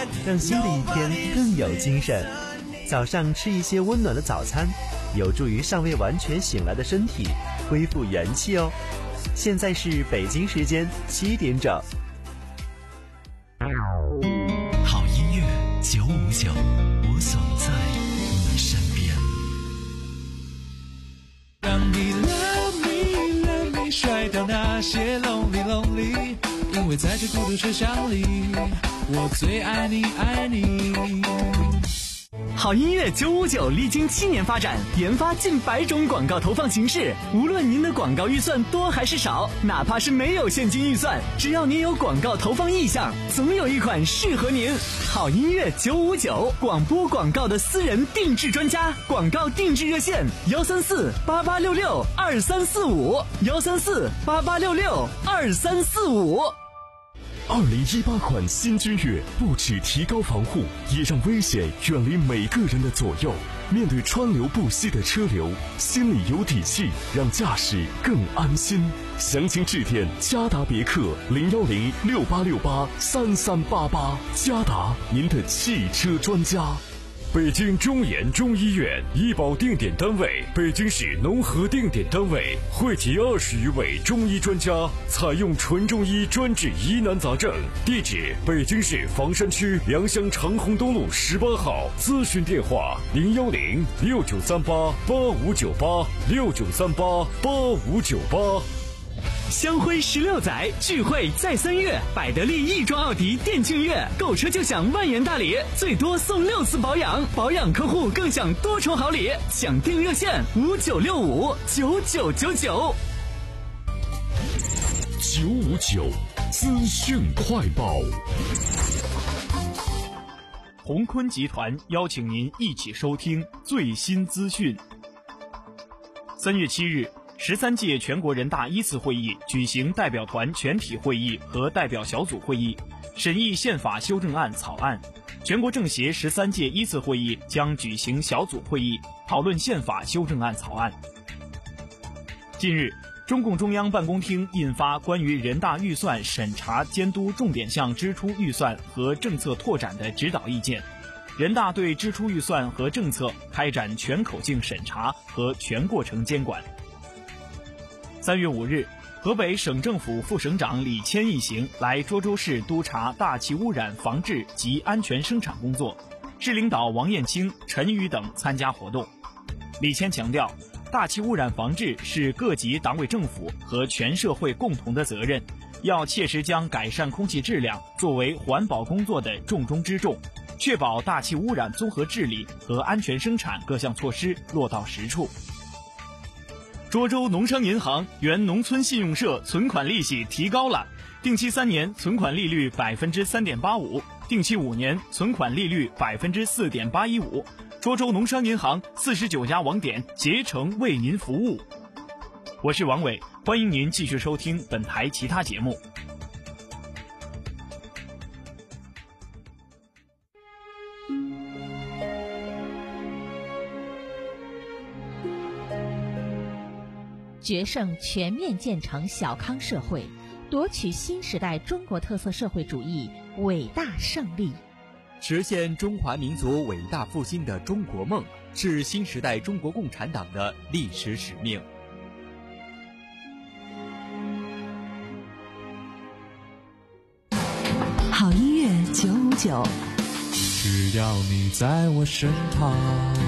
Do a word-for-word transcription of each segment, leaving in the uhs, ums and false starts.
让新的一天更有精神。早上吃一些温暖的早餐，有助于尚未完全醒来的身体恢复元气哦。现在是北京时间七点整。 好音乐九五九，我总在你身边。 让你 love me love me 甩掉那些 lonely lonely， 因为在这孤独车厢里，我最爱你爱你。 好音乐九五九历经七年发展，研发近百种广告投放形式。无论您的广告预算多还是少，哪怕是没有现金预算，只要您有广告投放意向，总有一款适合您。好音乐九五九，广播广告的私人定制专家，广告定制热线幺三四八八六六二三四五幺三四八八六六二三四五。 二零一八款新君越不只提高防护，也让危险远离每个人的左右。面对川流不息的车流，心里有底气，让驾驶更安心。详情致电嘉达别克零幺零六八六八三三八八，嘉达您的汽车专家。 北京中研中医院医保定点单位，北京市农合定点单位，汇集二十余位中医专家，采用纯中医专治疑难杂症。地址：北京市房山区良乡长虹东路十八号。咨询电话：零幺零六九三八八五九八六九三八八五九八。 香辉十六载，聚会在三月，百得利亦庄奥迪店庆月，购车就享万元大礼，最多送六次保养，保养客户更享多重好礼。抢订热线五九六五九九九九。 九五九资讯快报。 鸿坤集团邀请您一起收听最新资讯。三月七日。十三届全国人大一次会议举行代表团全体会议和代表小组会议，审议宪法修正案草案。全国政协十三届一次会议将举行小组会议，讨论宪法修正案草案。近日，中共中央办公厅印发关于人大预算审查监督重点项支出预算和政策拓展的指导意见，人大对支出预算和政策开展全口径审查和全过程监管。三月五日，河北省政府副省长李谦一行来涿州市督查大气污染防治及安全生产工作，市领导王艳清、陈宇等参加活动。李谦强调，大气污染防治是各级党委政府和全社会共同的责任，要切实将改善空气质量作为环保工作的重中之重，确保大气污染综合治理和安全生产各项措施落到实处。涿州农商银行原农村信用社存款利息提高了，定期三年存款利率百分之三点八五，定期五年存款利率百分之四点八一五。涿州农商银行四十九家网点竭诚为您服务。我是王伟，欢迎您继续收听本台其他节目。 决胜全面建成小康社会，夺取新时代中国特色社会主义伟大胜利， 实现中华民族伟大复兴的中国梦，是新时代中国共产党的历史使命。 好音乐九五九， 只要你在我身旁。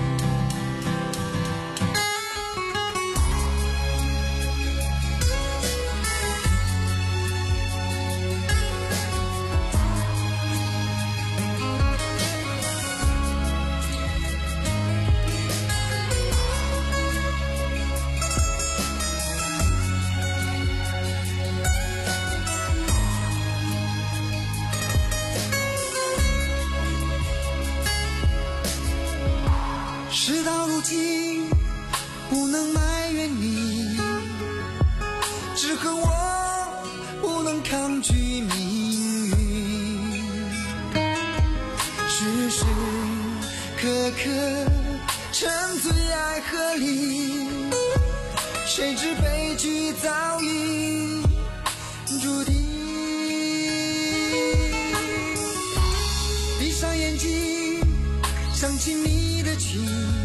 事到如今，不能埋怨你，只恨我不能抗拒命运。时时刻刻沉醉爱河里，谁知悲剧早已注定。 闭上眼睛，想起你的情，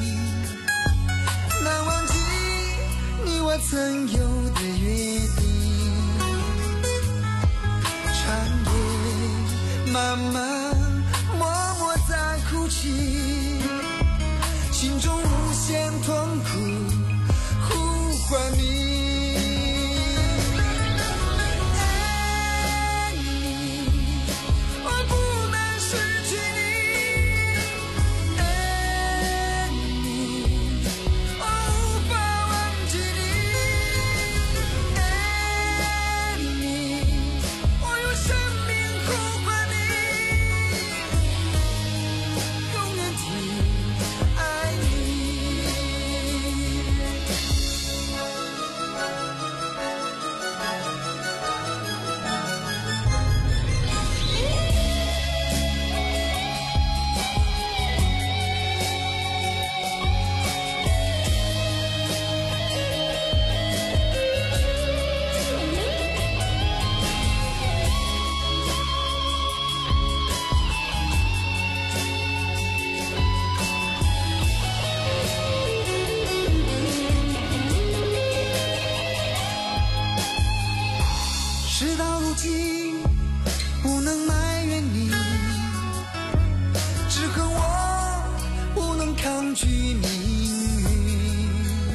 难忘记你我曾有的约定。长夜漫漫，默默在哭泣，心中无限痛苦，呼唤你。事到如今，不能埋怨你，只恨我不能抗拒命运。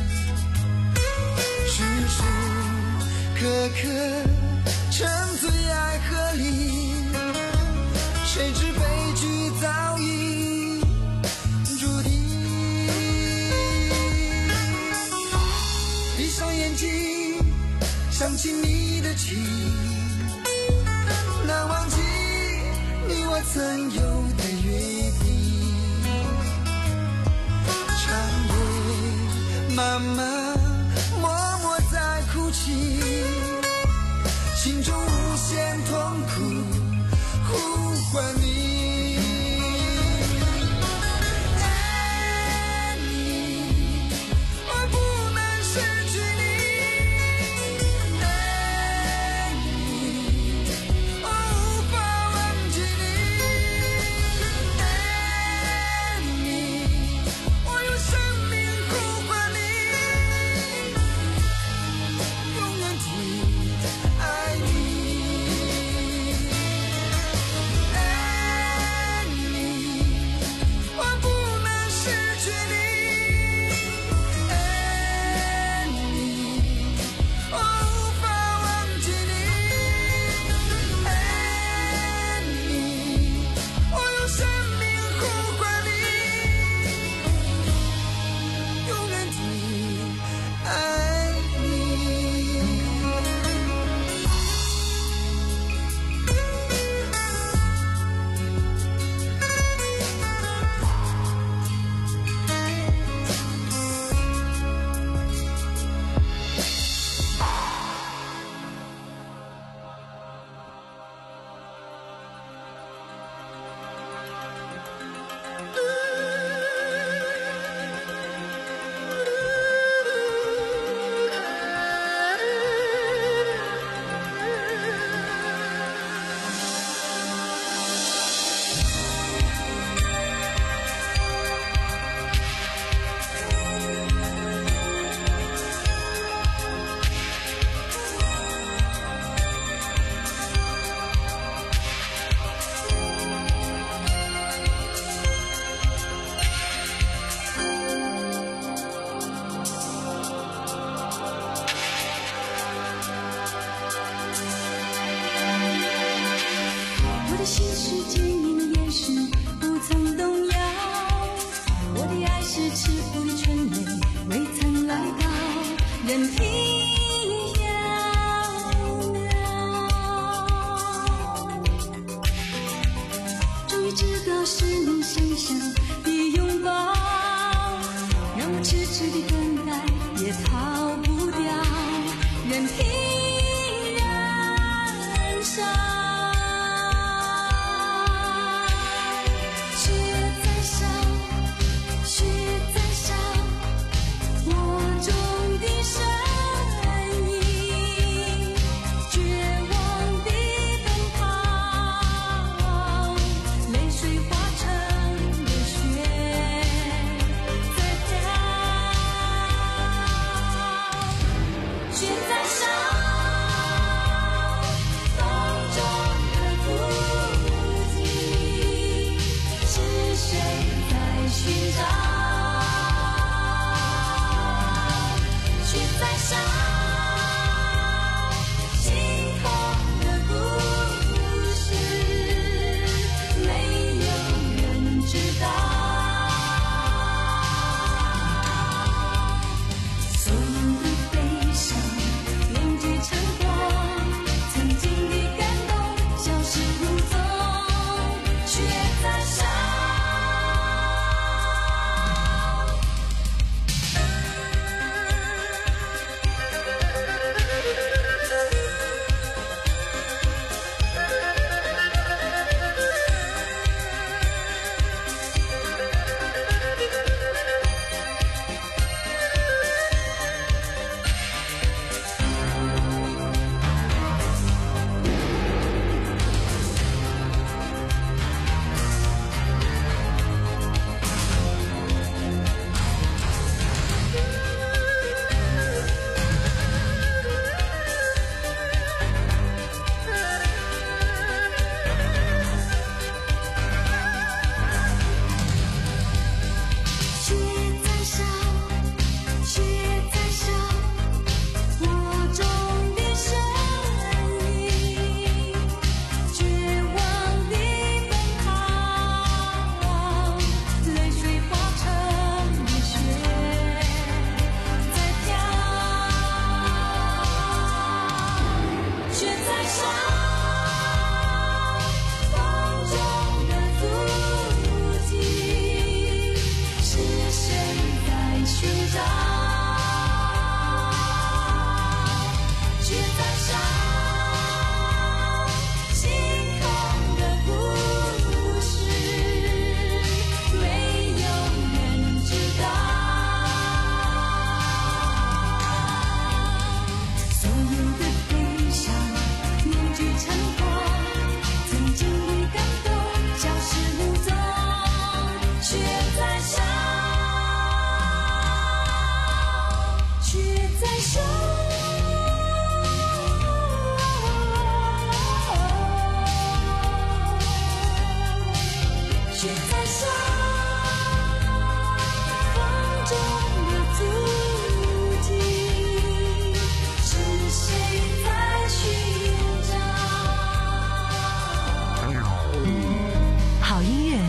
时时刻刻沉醉爱河里，谁知悲剧早已注定。闭上眼睛，想起你的情，难忘记你我曾有的约定。长夜漫漫，默默在哭泣，心中无限痛苦，呼唤你。 泪水。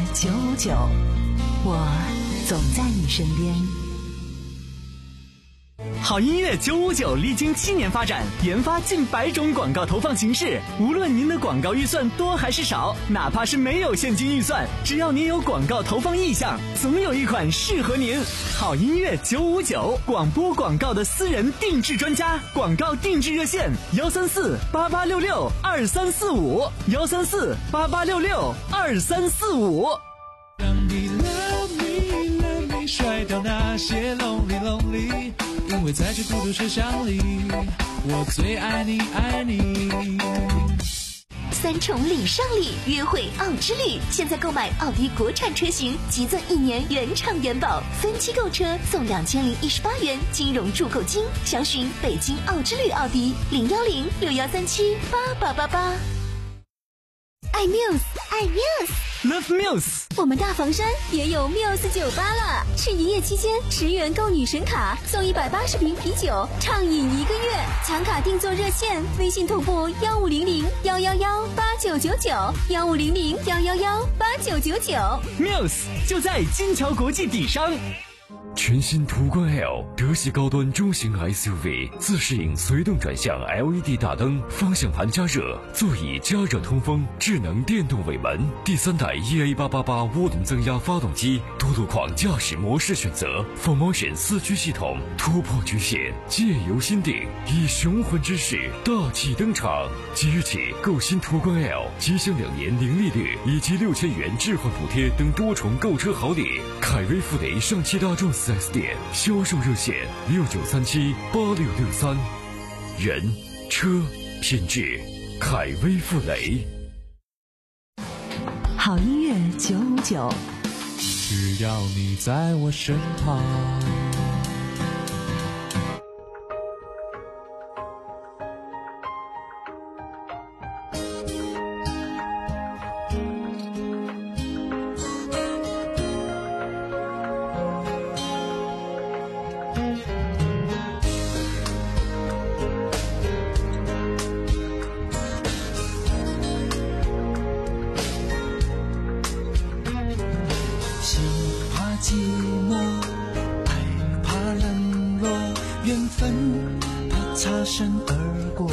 九五九，我总在你身边。 好音乐九五九历经七年发展，研发近百种广告投放形式。无论您的广告预算多还是少，哪怕是没有现金预算，只要您有广告投放意向，总有一款适合您。好音乐九五九，广播广告的私人定制专家，广告定制热线：幺三四八八六六二三四五，幺三四八八六六二三四五。 让你 love me love me 甩掉那些 lonely lonely， 因为在这孤独车厢里，我最爱你爱你。 三重礼尚礼，约会奥之旅，现在购买奥迪国产车型，即赠一年原厂原保，分期购车送两千零一十八元金融注购金。详询北京奥之旅奥迪零幺零六幺三七八八八八。 爱 Muse， 爱 Muse，Love Muse。 我们大房山也有 Muse 酒吧了，去营业期间十元购女神卡，送一百八十瓶啤酒，畅饮一个月。抢卡订座热线：微信同步幺五零零幺幺幺八九九九，幺五零零幺幺幺八九九九。 Muse 就在金桥国际底商。 全新途观 L 德系高端中型 S U V， 自适应随动转向 L E D 大灯，方向盘加热，座椅加热通风，智能电动尾门，第三代 E A 八八八涡轮增压发动机，多路况驾驶模式选择 ，Full Motion 四驱系统，突破局限，借由心定，以雄浑之势大气登场。即日起购新途观 L， 即享两年零利率以及六千元置换补贴等多重购车好礼。凯威富雷上汽大众四 S 店销售热线六九三七八六六三，人车品质，凯威富雷。 好音乐九五九， 只要你在我身旁。 寂寞，害怕冷落，缘分它擦身而过。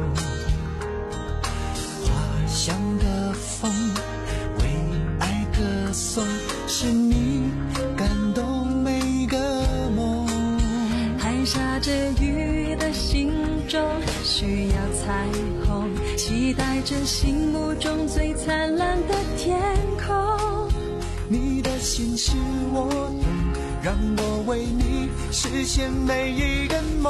花香的风，为爱歌颂，是你感动每个梦。 还下着雨的心中，需要彩虹，期待着心目中最灿烂的天空。 你的心是我懂，让我为你实现每一个梦。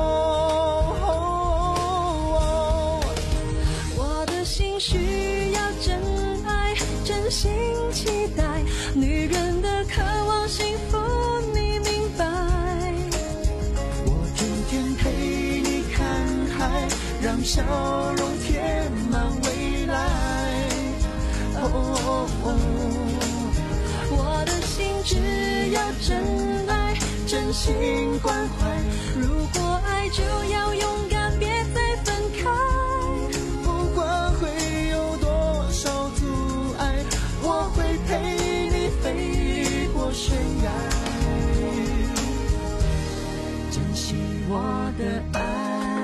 我的心需要真爱，真心期待，女人的渴望幸福你明白。 我整天陪你看海，让笑容填满未来。哦哦哦， 我的心只要真爱，真心关怀。如果爱就要勇敢，别再分开。 不管会有多少阻碍，我会陪你飞过悬崖，珍惜我的爱。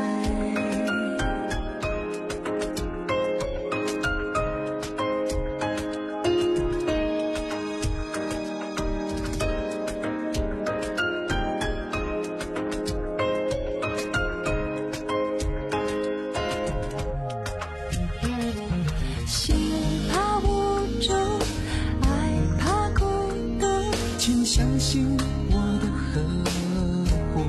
相信我的呵护，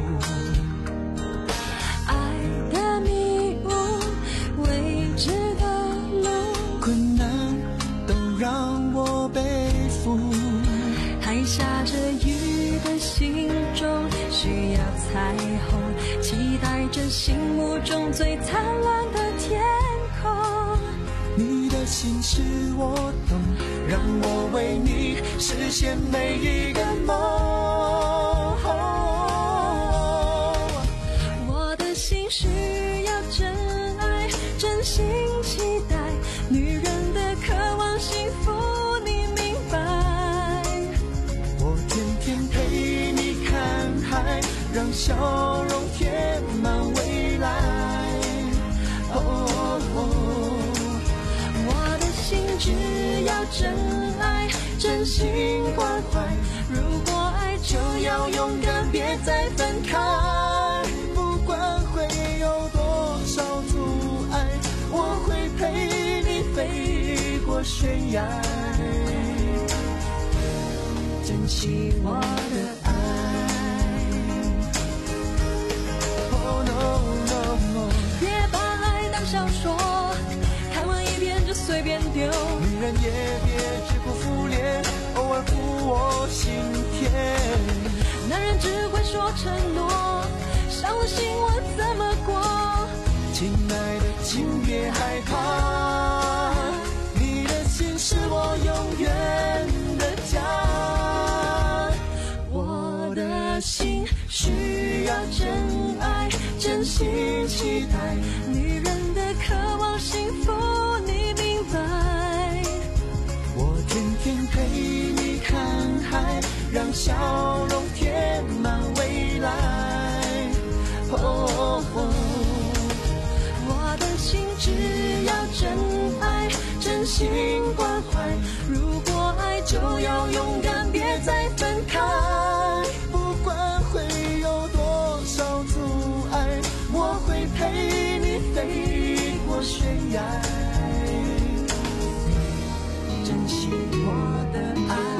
爱的迷雾，未知的路， 困难都让我背负。 还下着雨的心中，需要彩虹，期待着心目中最灿烂的天空。 你的心是我懂，让我为你实现每一个梦。 我的心需要真爱，真心期待，女人的渴望幸福你明白。 真爱，真心关怀。如果爱就要勇敢，别再分开。 不管会有多少阻碍，我会陪你飞过悬崖， 珍惜我的爱。 Oh no no no， 别把爱当小说，看完一遍就随便丢。 女人也别只顾敷衍，偶尔抚我心田。 男人只会说承诺，伤了心我怎么过？ 亲爱的，请别害怕，你的心是我永远的家。 我的心需要真爱，真心期待。女人的渴望幸福，你明白？ 我天天陪你看海，让笑容填满未来。哦哦哦， 我的心只要真爱，真心关怀。如果爱就要勇敢，别再分开。 不管会有多少阻碍，我会陪你飞过悬崖，珍惜我的爱。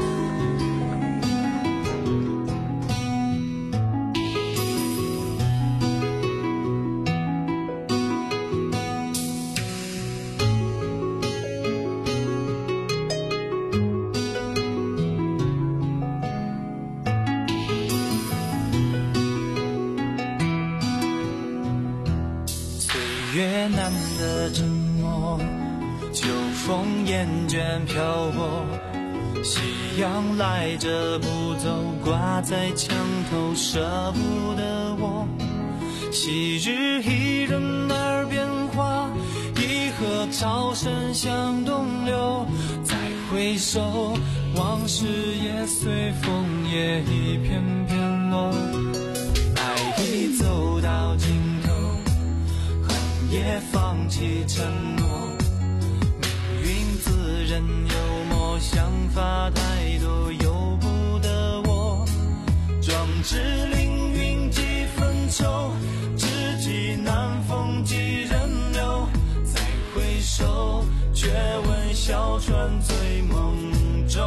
越难的承诺，秋风厌倦漂泊，夕阳来着不走，挂在墙头舍不得我。昔日一人耳边话，一河潮声向东流。再回首，往事也随风也一片片落。爱已走到尽头，也放弃承诺，命运自认幽默，想法太多由不得我。壮志凌云几分愁，知己难逢几人留。再回首，却闻小船醉梦中。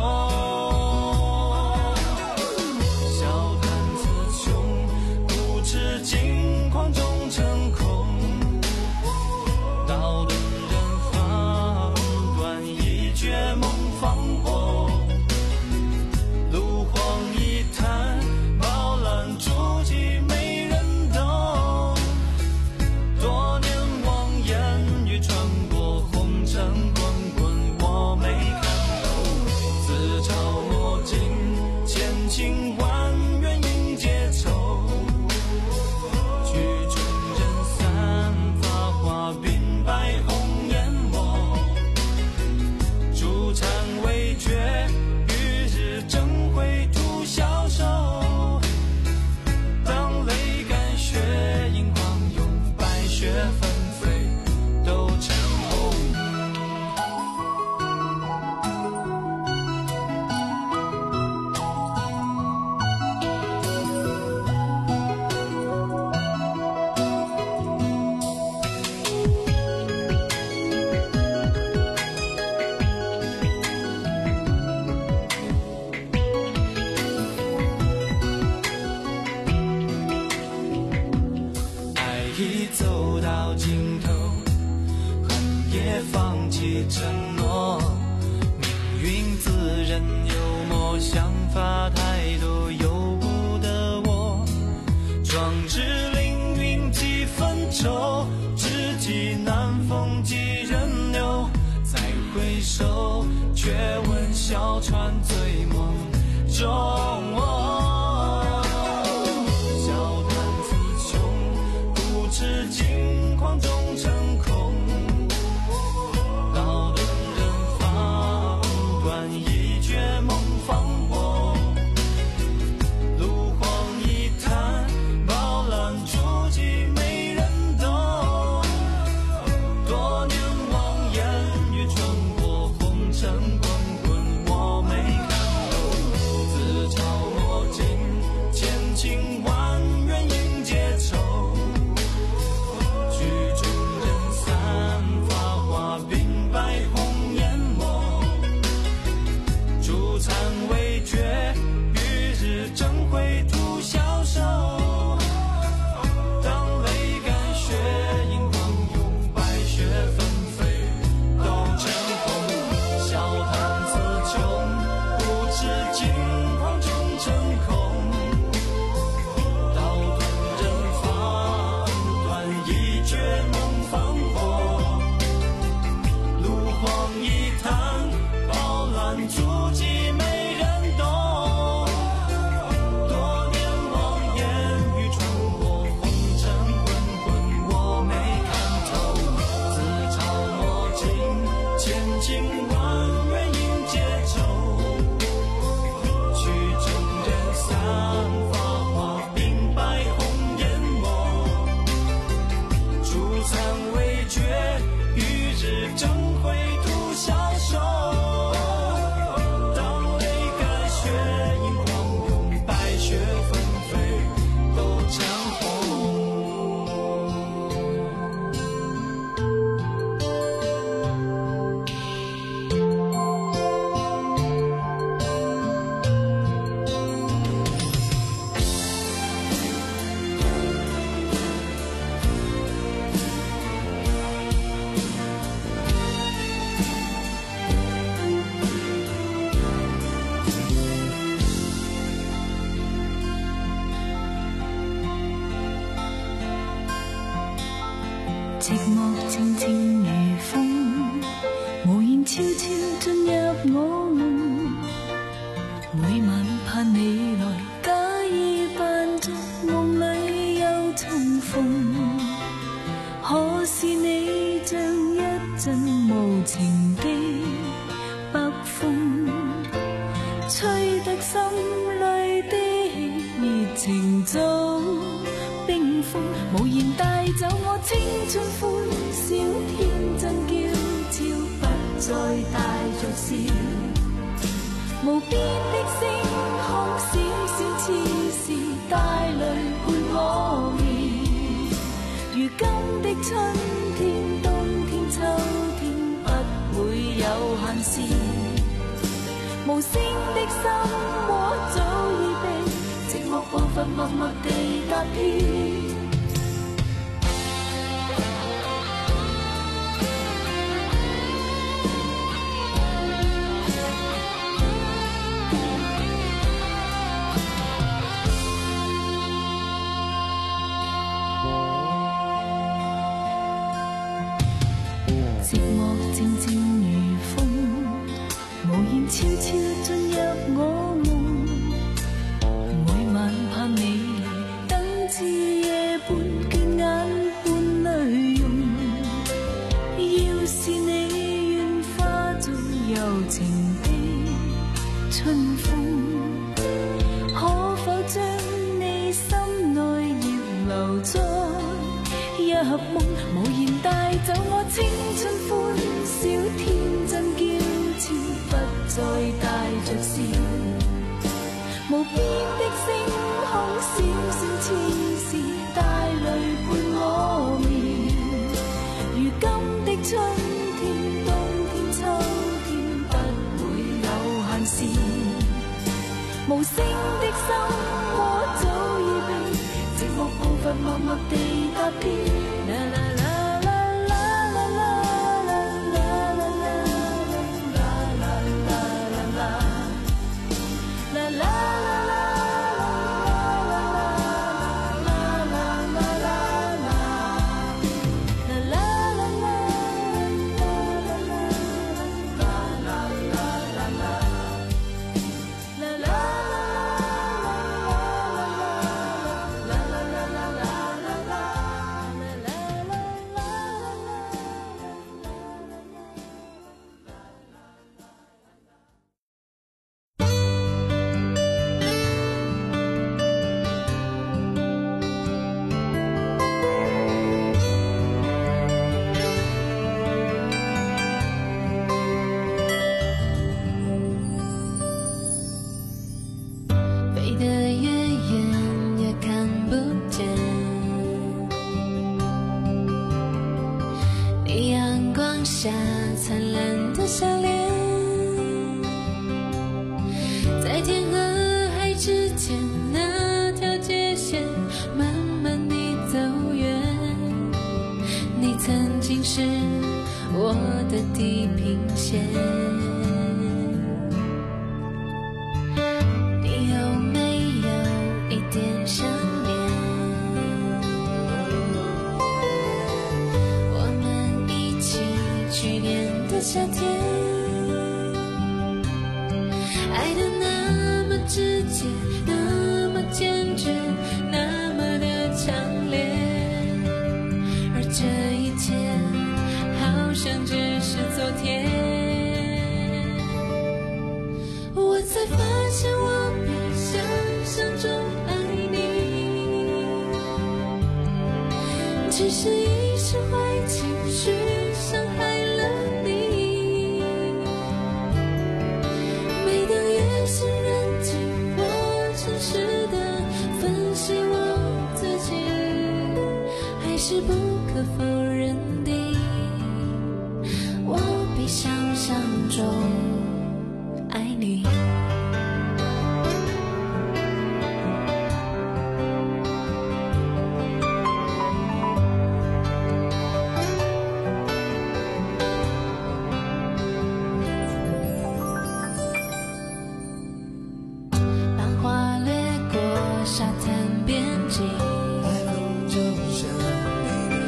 笑谈词穷，不知惊狂中成空。道顿人放断，一绝梦放火。炉荒一滩，饱览足迹没人懂。多年望眼欲穿过，红尘滚滚我没看透。自嘲墨尽，千情万缘应结愁。曲终人散，发花鬓白红颜墨。朱禅未绝，与日争辉徒消瘦。当泪干血影狂涌，白雪纷飞都成红。爱已走到尽头，恨也放弃承诺。命运自认幽默，想法太多由不得我。壮志凌云几分愁，知己难逢几人留。再回首，却闻小船醉梦中。笑谈词穷，不知惊狂中成空。道顿人放断，一绝梦放火。炉荒一滩，饱览足迹没人懂。多年望眼欲穿过，红尘滚滚寂寞靜靜如風，無言悄悄進入我夢，每晚盼你來，假意扮作夢裏又重逢，可是你像一陣無情的北風，吹得心裏的熱情早冰封，無言帶走我青春歡笑，天真嬌俏不再帶着笑，無邊的星空閃閃似是帶淚伴我眠，如今的春天冬天秋天不會有限時，無聲的心窩早已被寂寞步伐默默地踏遍。寂寞靜靜如風，無言悄悄進入我夢，每晚盼你來，燈至夜半，倦眼半淚溶。要是你願化作柔情的春風，可否將你心內葉留在一夢，無言帶走我青春歡笑，天真嬌俏不再帶着笑，無邊的星空閃閃似是帶淚伴我眠，如今的春天冬天秋天不會有限時，無聲的心窩早已被寂寞步伐默默地踏遍。 下灿烂的笑脸，在天和海之间那条界线，慢慢地走远。你曾经是我的地平线，你有没有一点想念？去年的夏天，爱的那么直接，那么坚决，那么的强烈，而这一切好像只是昨天。我才发现我比想象中爱你，只是一时坏情绪伤害是不可否认的，我比想象中爱你。浪花掠过沙滩边境，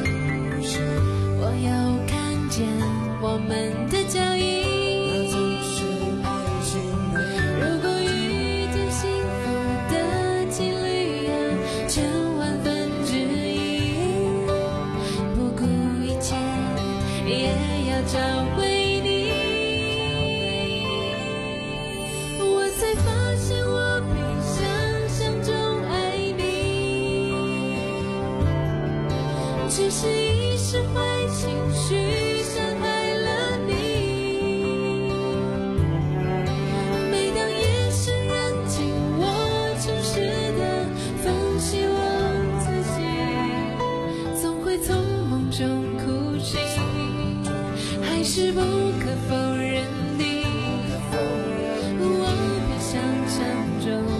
只是一时坏情绪伤害了你。每当夜深人静，我诚实的分析我自己，总会从梦中哭醒，还是不可否认你，我别想象中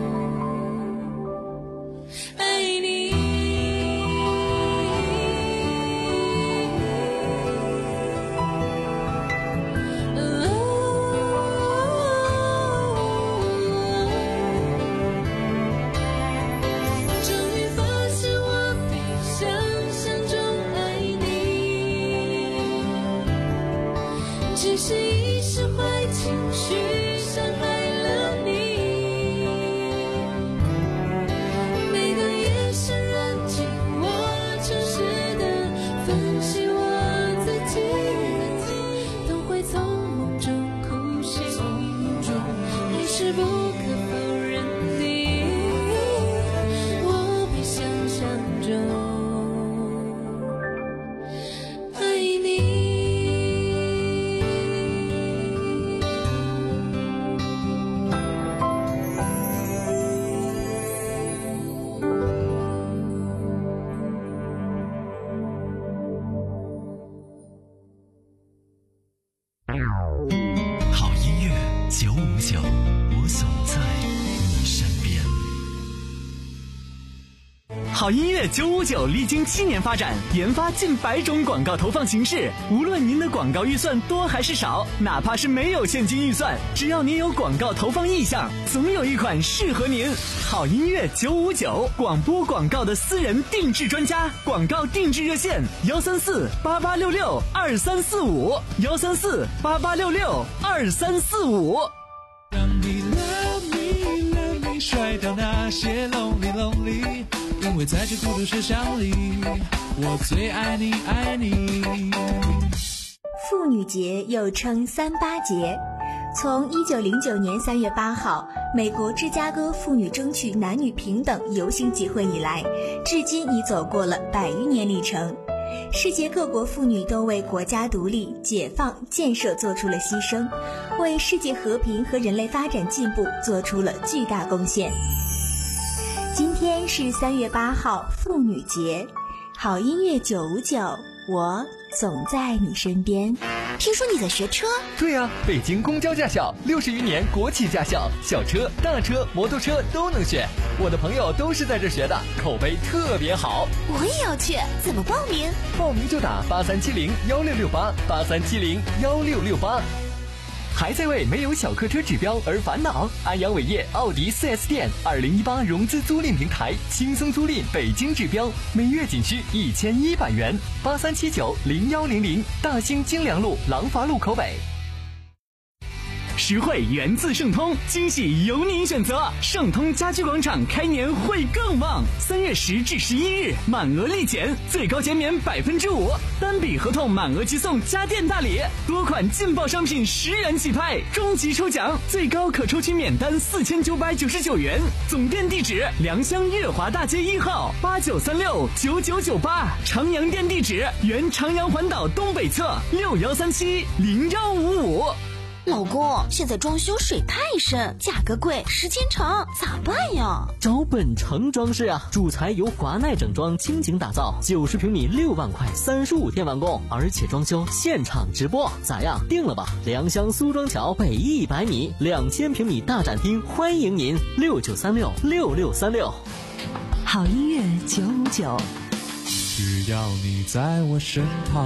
只是一时坏情绪伤害了你。每当夜深人静，我诚实的分析我自己，都会从梦中哭醒，还是不可否认你，我比想象中好音乐九五九，我总在你身边。 好音乐九五九历经七年发展，研发近百种广告投放形式。无论您的广告预算多还是少，哪怕是没有现金预算，只要您有广告投放意向，总有一款适合您。好音乐九五九，广播广告的私人定制专家，广告定制热线：幺三四八八六六二三四五，幺三四八八六六二三四五。 让你 love me love me， 甩掉那些 lonely lonely， 因为在这孤独世上里，我最爱你爱你。 妇女节又称三八节，从一九零九年三月八号美国芝加哥妇女争取男女平等游行集会以来，至今已走过了百余年历程。世界各国妇女都为国家独立、解放、建设做出了牺牲，为世界和平和人类发展进步做出了巨大贡献。今天是三月八号，妇女节。好音乐九五九，我总在你身边。 听说你在学车？ 对啊，北京公交驾校，六十余年国企驾校，小车、大车、摩托车都能学。我的朋友都是在这学的，口碑特别好。 我也要去，怎么报名？ 报名就打八三七零幺六六八，八三七零幺六六八。还在为没有小客车指标而烦恼？安阳伟业奥迪 四 S 店二零一八融资租赁平台，轻松租赁北京指标，每月仅需一千一百元。八三七九零幺零零，大兴京良路廊坊路口北。 实惠源自盛通，惊喜由您选择。盛通家居广场开年会更旺，三月十至十一日满额立减，最高减免百分之五，单笔合同满额即送家电大礼，多款劲爆商品十元起拍，终极抽奖最高可抽取免单四千九百九十九元。总店地址：良乡悦华大街一号八九三六九九九八，长阳店地址：原长阳环岛东北侧六幺三七零幺五五。 老公，现在装修水太深，价格贵，时间长，咋办呀？ 找本城装饰啊，主材由华奈整装倾情打造，九十平米六万块，三十五天完工，而且装修现场直播，咋样？定了吧？良乡苏庄桥北一百米，两千平米大展厅，欢迎您，六九三六六六三六。 好音乐九五九， 只要你在我身旁。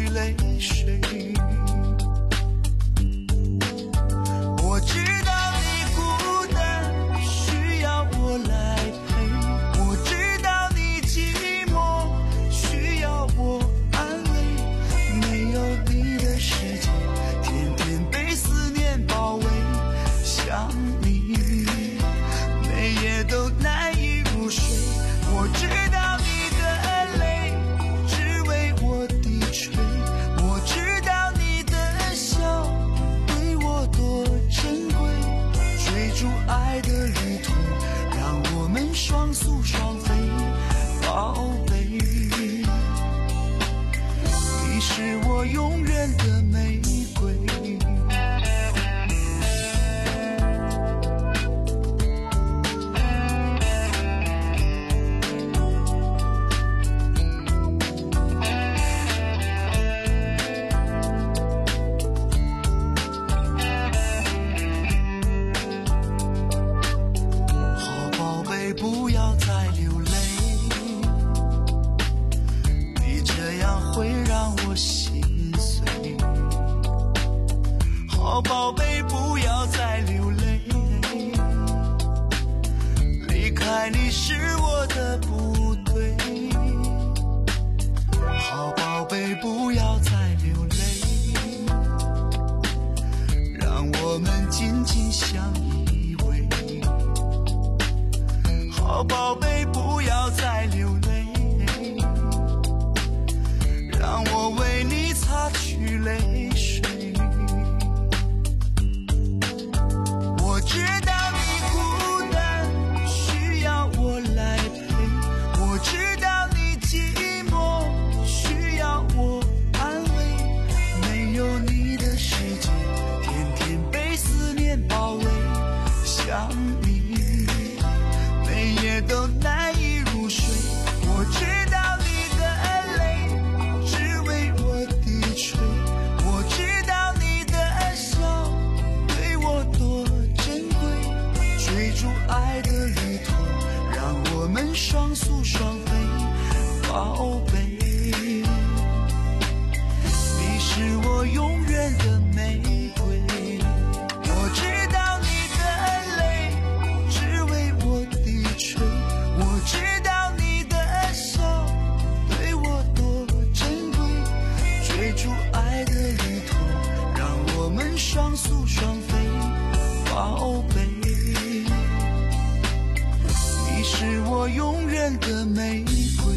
泪水。我知道你孤单，需要我来陪。我知道你寂寞，需要我安慰。没有你的世界，天天被思念包围。想你，每夜都难以入睡。我知道你的泪只为我低垂，我知道你的笑对我多珍贵。追逐爱的旅途，让我们双宿双飞。宝贝，你是我永远的玫瑰。不要再流泪，你这样会让我心碎。好宝贝，不要再流泪，离开你是我的不对。好宝贝，不要再流泪，让我们紧紧相依偎。好宝贝，不要再流泪，让我为你擦去泪水。我知道你孤单，需要我来陪。我知道你寂寞，需要我安慰。没有你的世界，天天被思念包围。想你，每夜都难以入睡。我知道你的泪只为我低垂，我知道你的笑对我多珍贵。追逐爱的旅途，让我们双宿双飞。宝贝，你是我永远的玫瑰。我知道你的泪只为我低垂，我知道你的笑对我多珍贵。追逐爱的旅途，让我们双宿双飞。宝贝，你是我永远的玫瑰。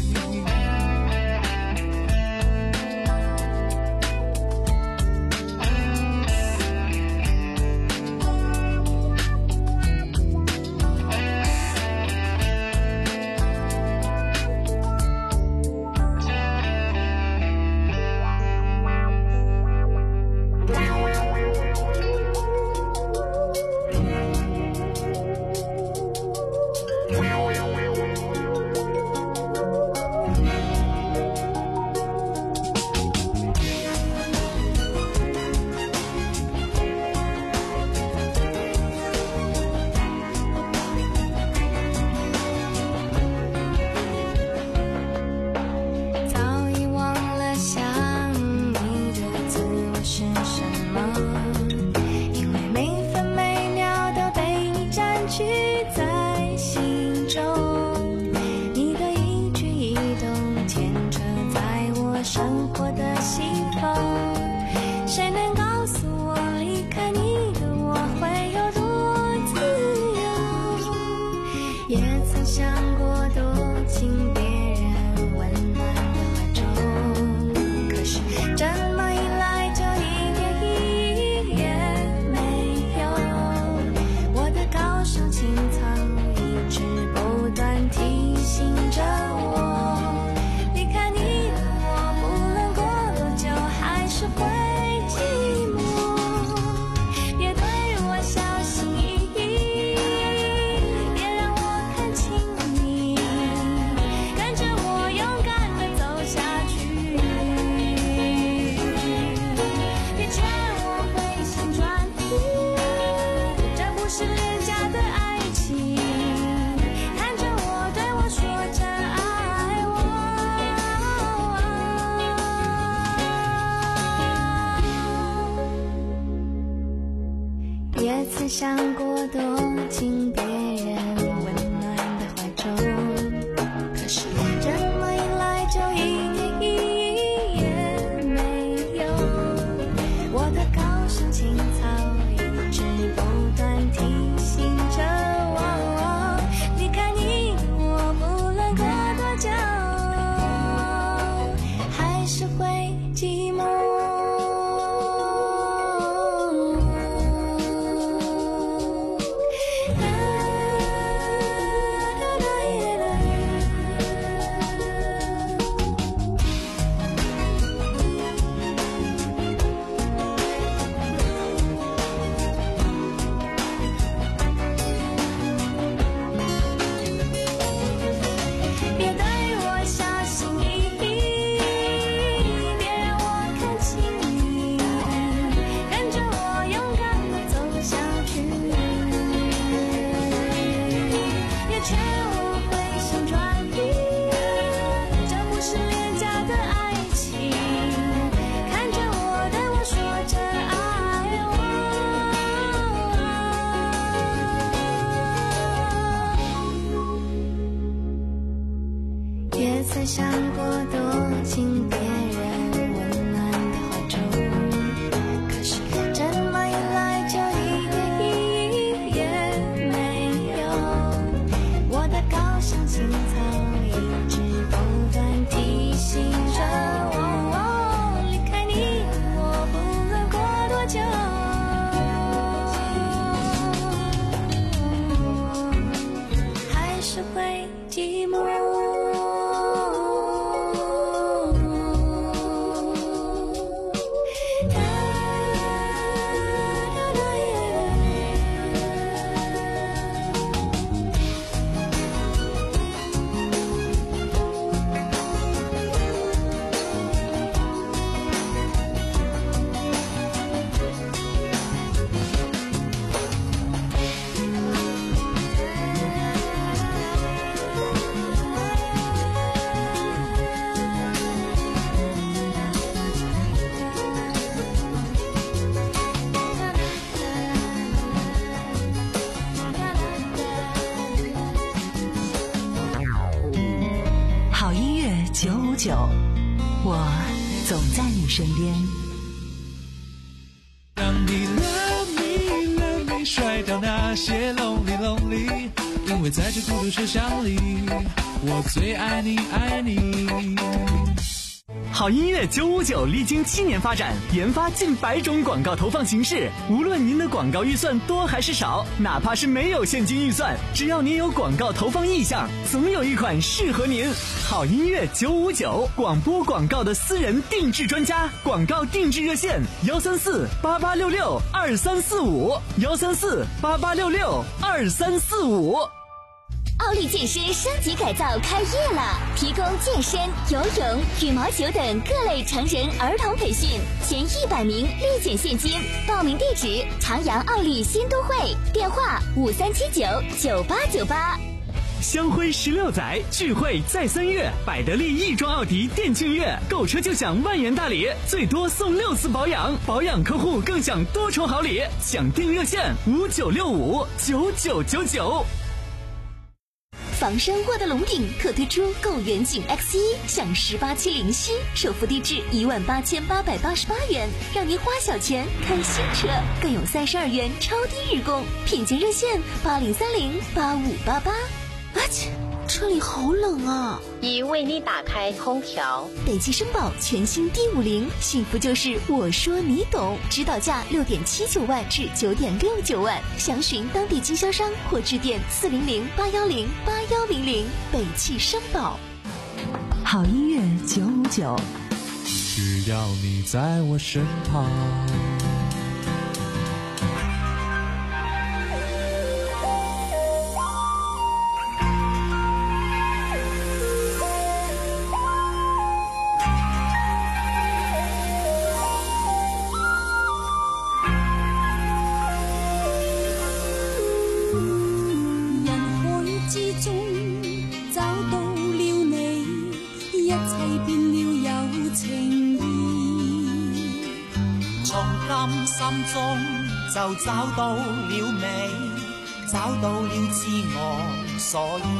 想过躲进别人温暖的怀中，可是这么一来就一点意义也没有。我的高尚青草一直不断提醒着我，离开你我不论过多久还是会寂寞。也曾想过躲进别人温暖的怀中，可是这么一来就一点意义也没有。我的高尚青草一直不断提醒着我，离开你我不论过多久还是会寂寞。 好音乐九五九，我总在你身边。 让你 love me love me 甩掉那些 lonely lonely， 因为在这孤独车厢里，我最爱你爱你。 好音乐九五九历经七年发展，研发近百种广告投放形式。无论您的广告预算多还是少，哪怕是没有现金预算，只要您有广告投放意向，总有一款适合您。好音乐九五九，广播广告的私人定制专家，广告定制热线幺三四八八六六二三四五幺三四八八六六二三四五。 奥利健身升级改造开业了，提供健身、游泳、羽毛球等各类成人儿童培训，前一百名立减现金。报名地址：长阳奥利新都会，电话五三七九九八九八。 香辉十六载，聚会在三月，百得利亦庄奥迪店庆月，购车就享万元大礼，最多送六次保养，保养客户更享多重好礼，享定热线五九六五九九九九。 防身沃德龙顶特推出购远景 X 一 享十八期零息，首付低至一万八千八百八十八元，让您花小钱开新车，更有三十二元超低日供，品鉴热线八零三零八五八八。啊切，车里好冷啊！ 已为你打开空调。 北汽绅宝全新 D 五零，幸福就是我说你懂，指导价六点七九万至九点六九万，详询当地经销商或致电四零零八幺零八幺零零。北汽绅宝。 好音乐九五九， 只要你在我身旁。 心中就找到了美，找到了自我，所以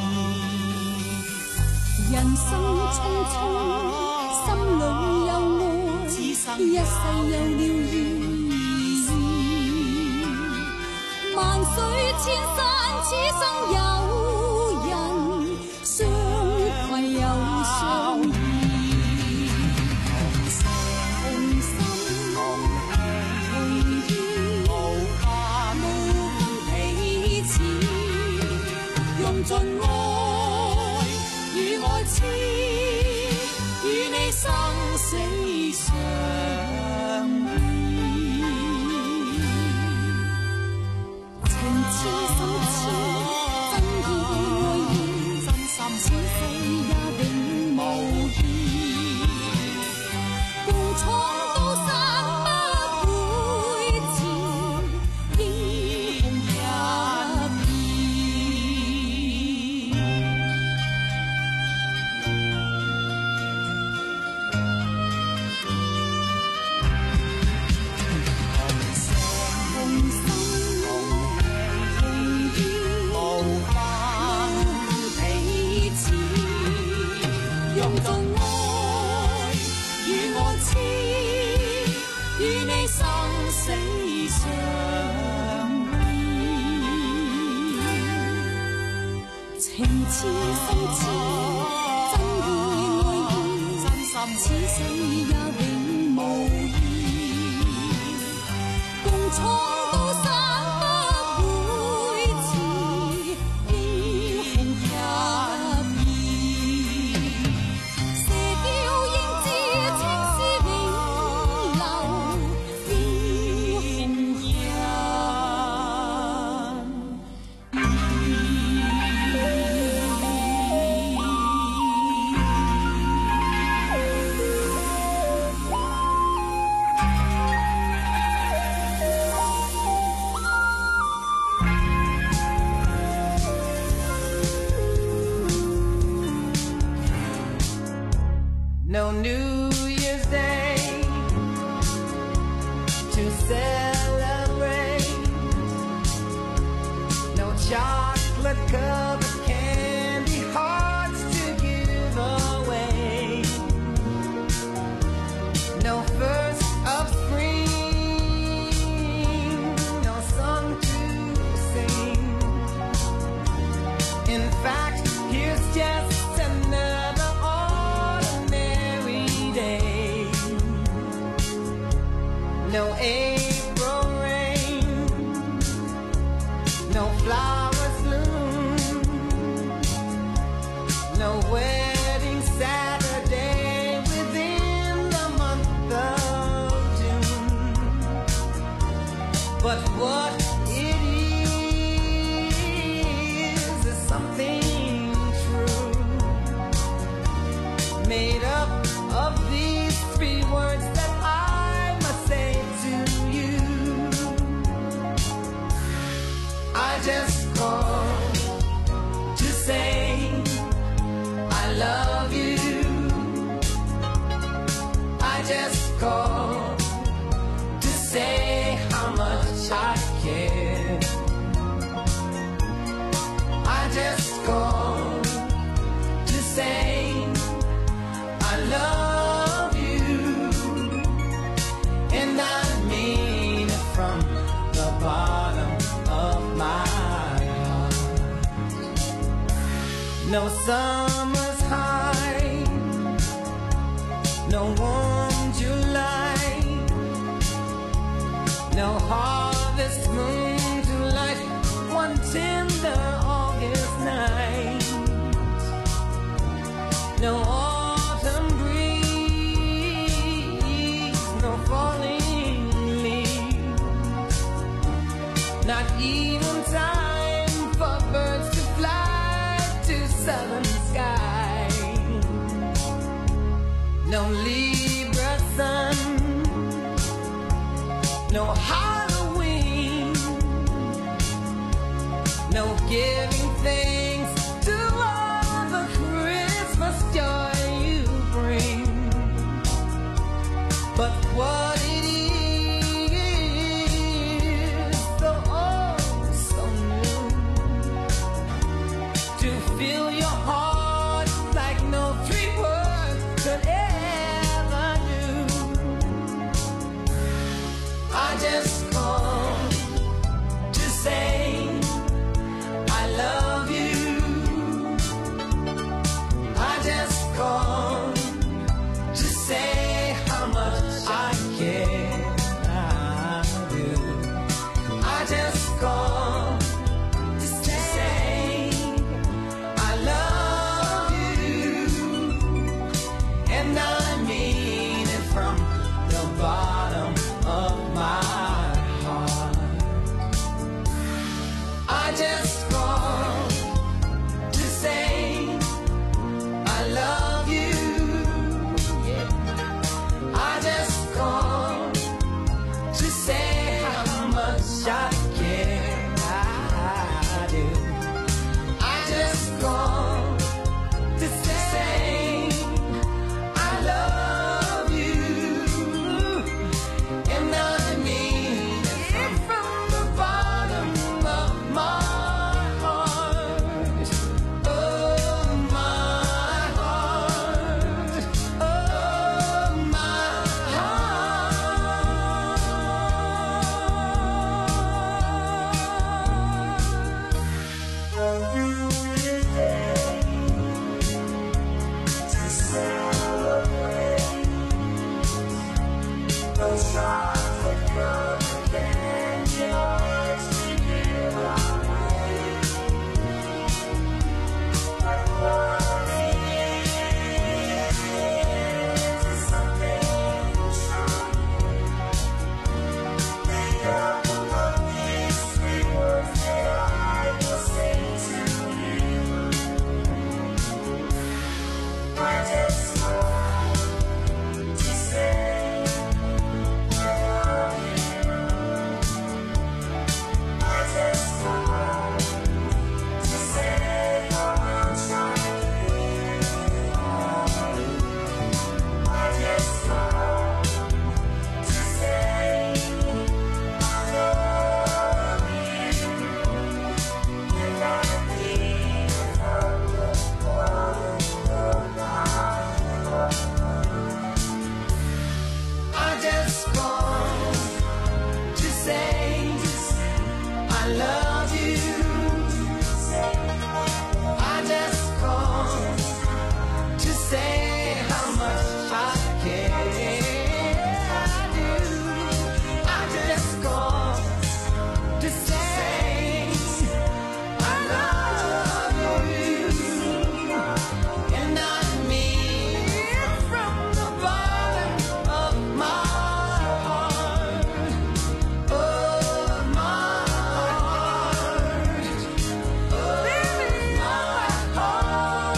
人生匆匆，心裏有愛，一世有了意義。萬水千山，此生有人相攜又相依。盡愛與愛痴，與你生死相依，情痴心痴，真意愛意，真心此世也永無異，共闖高山不會遲，英雄一意。情痴心痴，真意愛意，此世也永無異，共闖高山不會遲，英雄一意。射雕英姿，青絲永留，英雄一。 No New Year's Day to celebrate, no chocolate covered candy hearts to give away, no first of spring, no song to sing. In fact, here's just another no April rain, no flowers bloom, no wedding Saturday within the month of June. But what it is is something true, made up of these three words that I must say to you. I just called to say I love you. I just called to say how much I care. I just called to say I love you, and I mean it from the bottom of my heart. No summer's high, no warm July, no harvest moon to light one tender August night, no autumn breeze, no falling leaves, not even time for birds to fly to southern sky, no Libra sun, no Halloween, no giving thanks to all the Christmas joy you bring. But what it is called to say how much I care. I do. I just called to say I love you, and I mean it from the bottom of my heart. I just called to say I love you. Yeah. I just called to say how much I care. I do. I just called to say I love you, and I mean it from the bottom of my heart. Oh, my heart. Oh, my I just called to say I love you. I just called to say how much I care. I do. I just called to say I love you, and I mean it from the bottom of my heart. Oh, my heart. Oh, baby, my heart.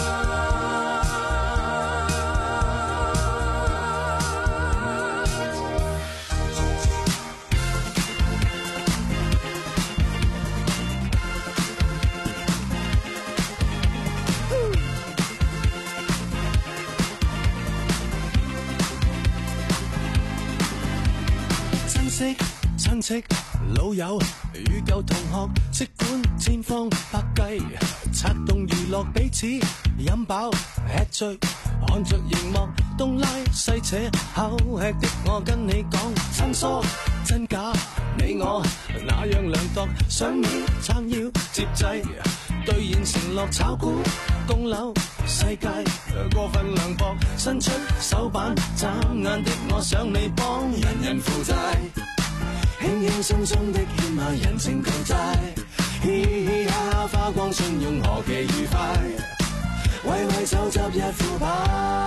珍惜親戚老友與舊同學，即管千方百計策動娛樂彼此，飲飽吃醉，看着熒幕東拉西扯，口吃的我跟你講親疏真假，你我那樣量度，上面撐腰接濟，兌現承諾炒股供樓，世界過分涼薄，伸出手板眨眼的我想你幫，人人負債，輕輕鬆鬆的欠下人情舊債，嘻嘻哈哈花光信用何其愉快，為為手執一副牌，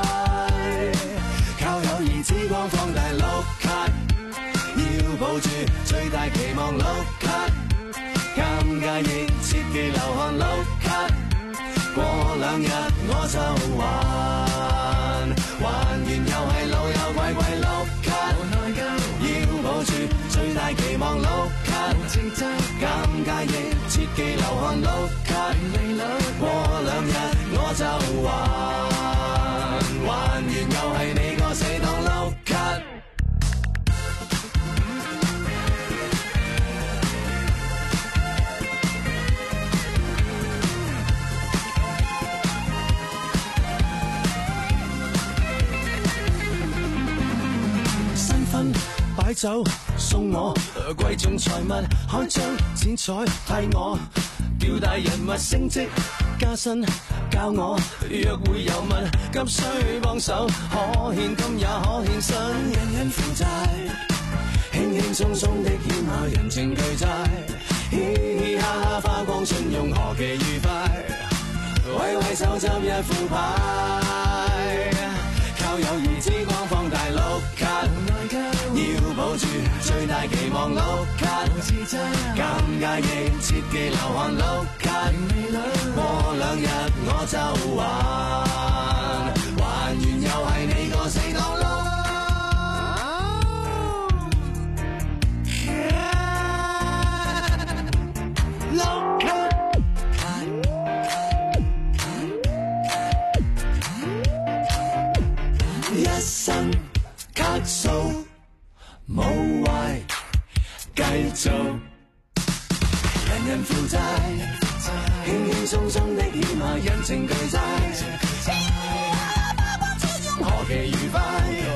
靠友誼之光放大碌卡，要抱住最大期望碌卡，尷尬亦切忌流汗碌卡，過兩日我就還，還完又係老友貴貴碌卡，要抱住最大期望碌卡，尷尬亦切忌流汗碌卡，過兩日我就還，還完又係你個死黨碌卡。擺酒送我貴重財物，開張剪彩替我，叫大人物升職加薪。 教我約會有問，急需幫手，可獻金也可獻身，人人負債，輕輕鬆鬆的欠下人情巨債，嘻嘻哈哈花光信用何其愉快，為為手執一副牌，靠友誼之光放大碌卡，要保住最大期望碌卡，尷尬亦切忌流汗碌卡，過兩日我就還，還完又係你個死角碌。一生卡數無謂繼續，人人負債，輕輕鬆鬆的欠下人情巨債，何其愉快，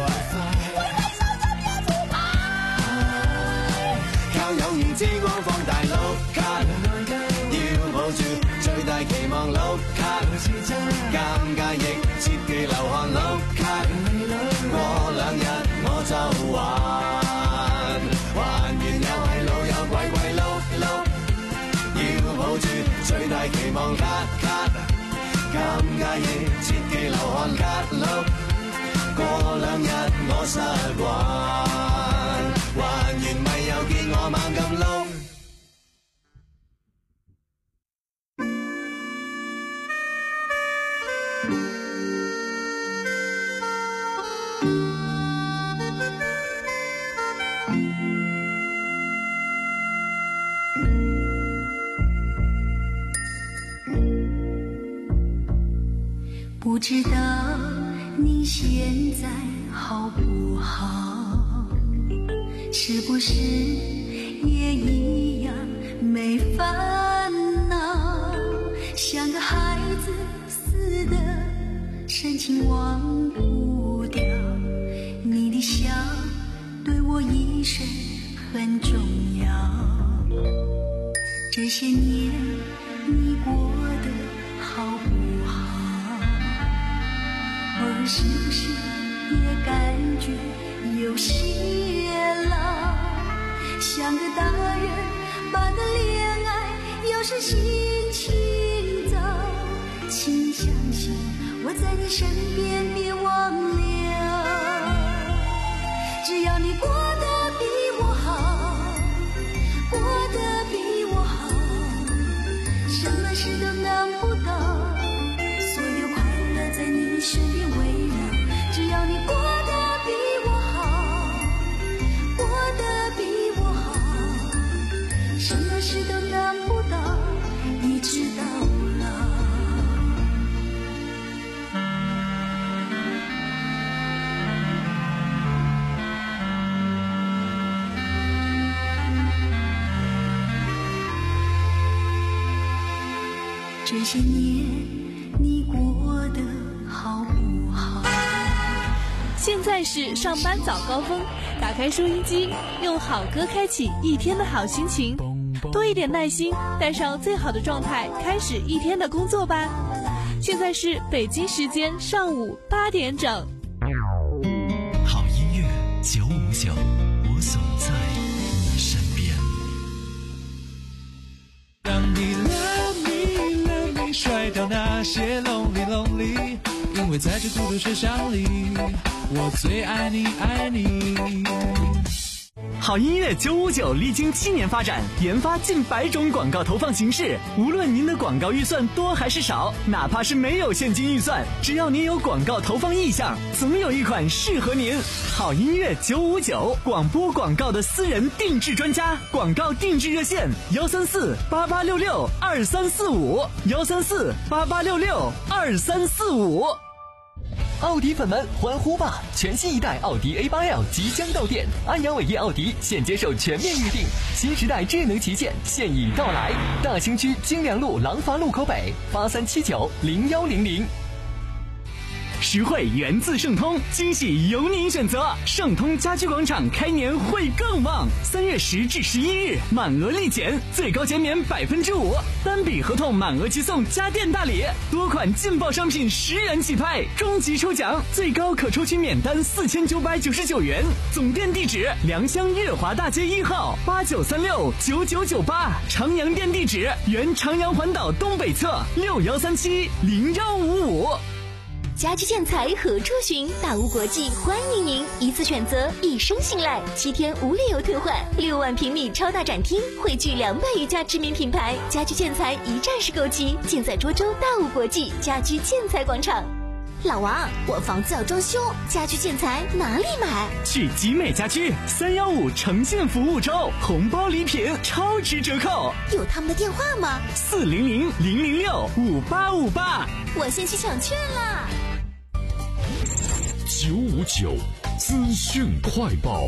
靠友誼之光放大碌卡，要抱住最大期望碌卡，尷尬亦切忌流汗碌卡，過兩日我就還，還完又係老友鬼鬼碌碌，要抱住最大期望卡卡，尷尬亦切忌流汗卡碌，過兩日我實還，還完咪又見我猛咁碌。 不知道你现在好不好，是不是也一样没烦恼，像个孩子似的深情忘不掉，你的笑对我一生很重要，这些年你过得好不好，而是不是也感觉有些老，像个大人般的恋爱有时心情糟，请相信我在你身边别忘了，只要你过得比我好，过得比我好，什么事都难不倒，所有快乐在你身边围绕，只要你过得比我好，过得比我好，什么事都难不倒，一直到老。这些年你过得好不好？ 现在是上班早高峰，打开收音机，用好歌开启一天的好心情，多一点耐心，带上最好的状态，开始一天的工作吧。现在是北京时间上午八点整。 好音乐九五九，我总在你身边。 让你 love me love me 甩掉那些 lonely lonely， 因为在这孤独学校里，我最爱你爱你。 好音乐九五九历经七年发展，研发近百种广告投放形式。无论您的广告预算多还是少，哪怕是没有现金预算，只要您有广告投放意向，总有一款适合您。好音乐九五九，广播广告的私人定制专家，广告定制热线：幺三四八八六六二三四五，幺三四八八六六二三四五。 奥迪粉们欢呼吧！全新一代奥迪 A 八 L 即将到店，安阳伟业奥迪现接受全面预定，新时代智能旗舰现已到来。大兴区金良路廊坊路口北，八三七九零幺零零。 实惠源自盛通，惊喜由您选择。盛通家居广场开年会更旺，三月十至十一日满额立减，最高减免百分之五，单笔合同满额即送家电大礼，多款劲爆商品十元起拍，终极抽奖最高可抽取免单四千九百九十九元。总店地址：良乡悦华大街一号八九三六九九九八，长阳店地址：原长阳环岛东北侧六幺三七零幺五五。 家居建材何处寻？大屋国际欢迎您，一次选择，一生信赖，七天无理由退换，六万平米超大展厅，汇聚两百余家知名品牌，家居建材一站式购齐，尽在涿州大屋国际家居建材广场。老王，我房子要装修，家居建材哪里买？ 去集美家居，三幺五诚信服务周，红包礼品超值折扣。 有他们的电话吗？ 四零零零零六五八五八。 我先去抢券啦。 九五九资讯快报。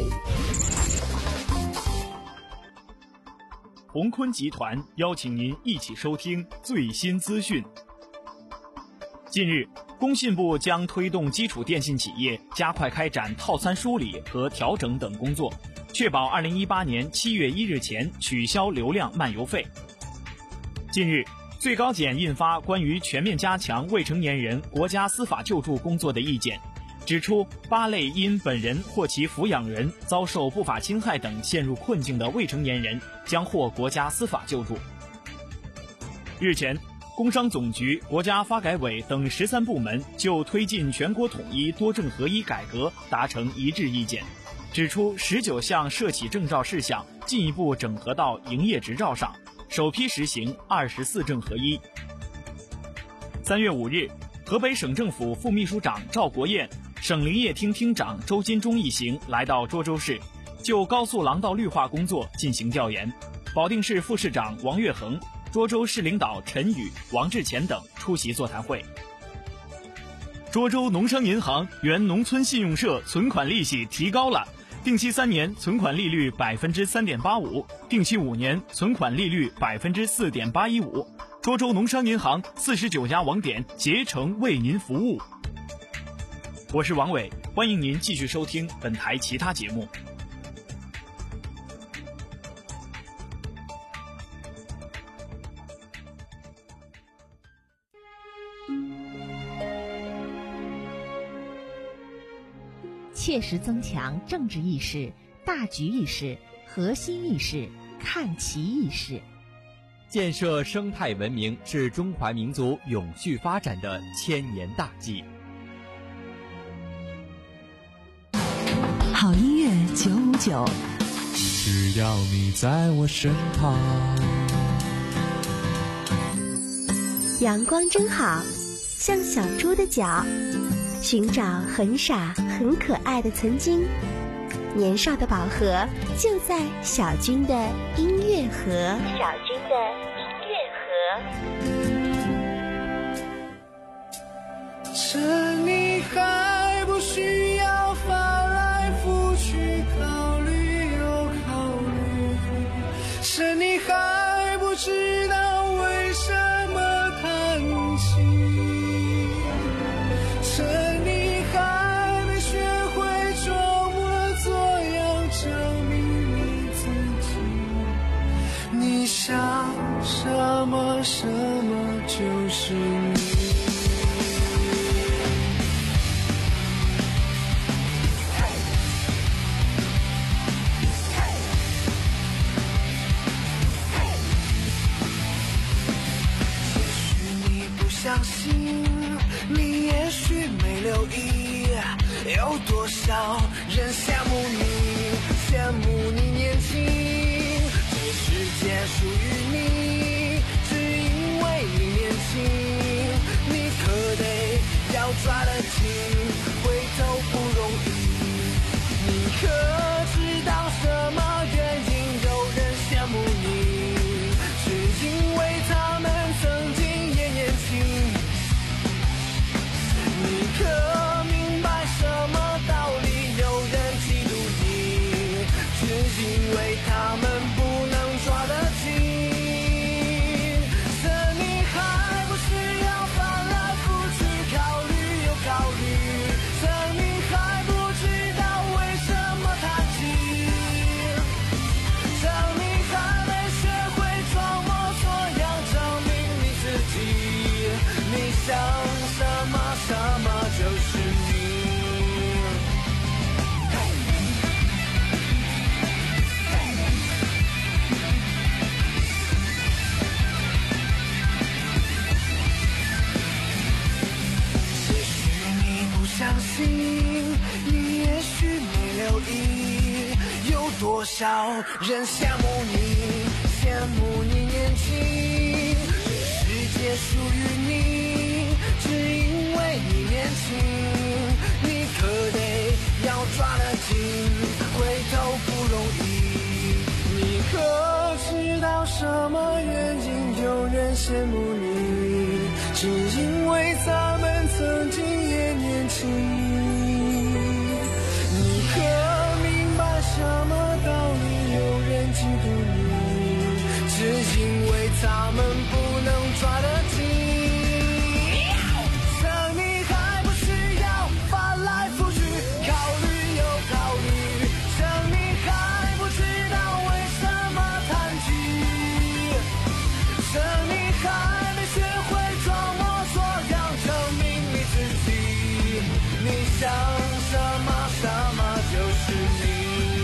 鸿坤集团邀请您一起收听最新资讯。近日，工信部将推动基础电信企业加快开展套餐梳理和调整等工作，确保二零一八年七月一日前取消流量漫游费。近日，最高检印发关于全面加强未成年人国家司法救助工作的意见，指出八类因本人或其抚养人遭受不法侵害等陷入困境的未成年人将获国家司法救助。日前，工商总局、国家发改委等十三部门就推进全国统一多证合一改革达成一致意见，指出十九项涉企证照事项进一步整合到营业执照上，首批实行二十四证合一。三月五日，河北省政府副秘书长赵国彦、省林业厅厅长周金忠一行来到涿州市，就高速廊道绿化工作进行调研。保定市副市长王跃恒、涿州市领导陈宇、王志前等出席座谈会。涿州农商银行原农村信用社存款利息提高了，定期三年存款利率百分之三点八五，定期五年存款利率百分之四点八一五。涿州农商银行四十九家网点竭诚为您服务。我是王伟，欢迎您继续收听本台其他节目。 切实增强政治意识、大局意识、核心意识、看齐意识。 建设生态文明是中华民族永续发展的千年大计。 好音乐九五九， 只要你在我身旁。 阳光真好，像小猪的脚，寻找很傻很可爱的曾经。年少的宝盒就在小军的音乐盒。小军的音乐盒。趁你还不需要翻来覆去考虑又考虑，趁你还不知道为什么叹气，趁你还没学会装模作样证明你自己，你想什么什么就是你。相信你也许没留意，有多少人羡慕你，羡慕你年轻，这世界属于你，只因为你年轻，你可得要抓得紧，回头不容易。你可知道什么原因有人羡慕你，是因为他们曾经可明白什么道理？有人嫉妒你，只因为他们不能抓得紧。趁你还不需要翻来覆去考虑又考虑， 相信你也许没留意，有多少人羡慕你，羡慕你年轻，世界属于你，只因为你年轻。你可得要抓得紧，回头不容易。你可知道什么原因有人羡慕你，只因为咱们曾经也年轻。你可明白什么道理有人嫉妒你，只因为咱们不能抓得紧。生命还不需要翻来覆去，考虑又考虑，生命还不知道为什么叹气，生命还没学会装模作样证明你自己，你想什么什么就是你。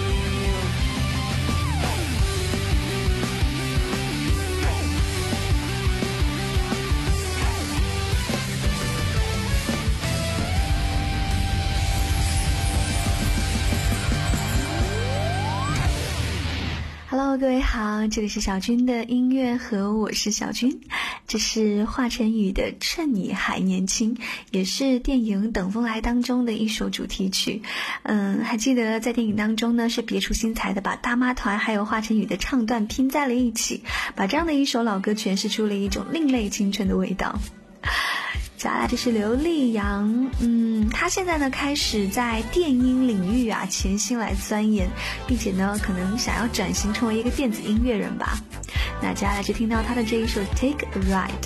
Hello， 各位好，这里是小军的音乐盒，我是小军。这是华晨宇的《趁你还年轻》，也是电影《等风来》当中的一首主题曲。嗯，还记得在电影当中呢，是别出心裁的把大妈团还有华晨宇的唱段拼在了一起，把这样的一首老歌诠释出了一种另类青春的味道。接下来就是刘力扬，嗯，他现在呢开始在电音领域啊潜心来钻研，并且呢可能想要转型成为一个电子音乐人吧。那接下来就听到他的这一首 Take a Ride。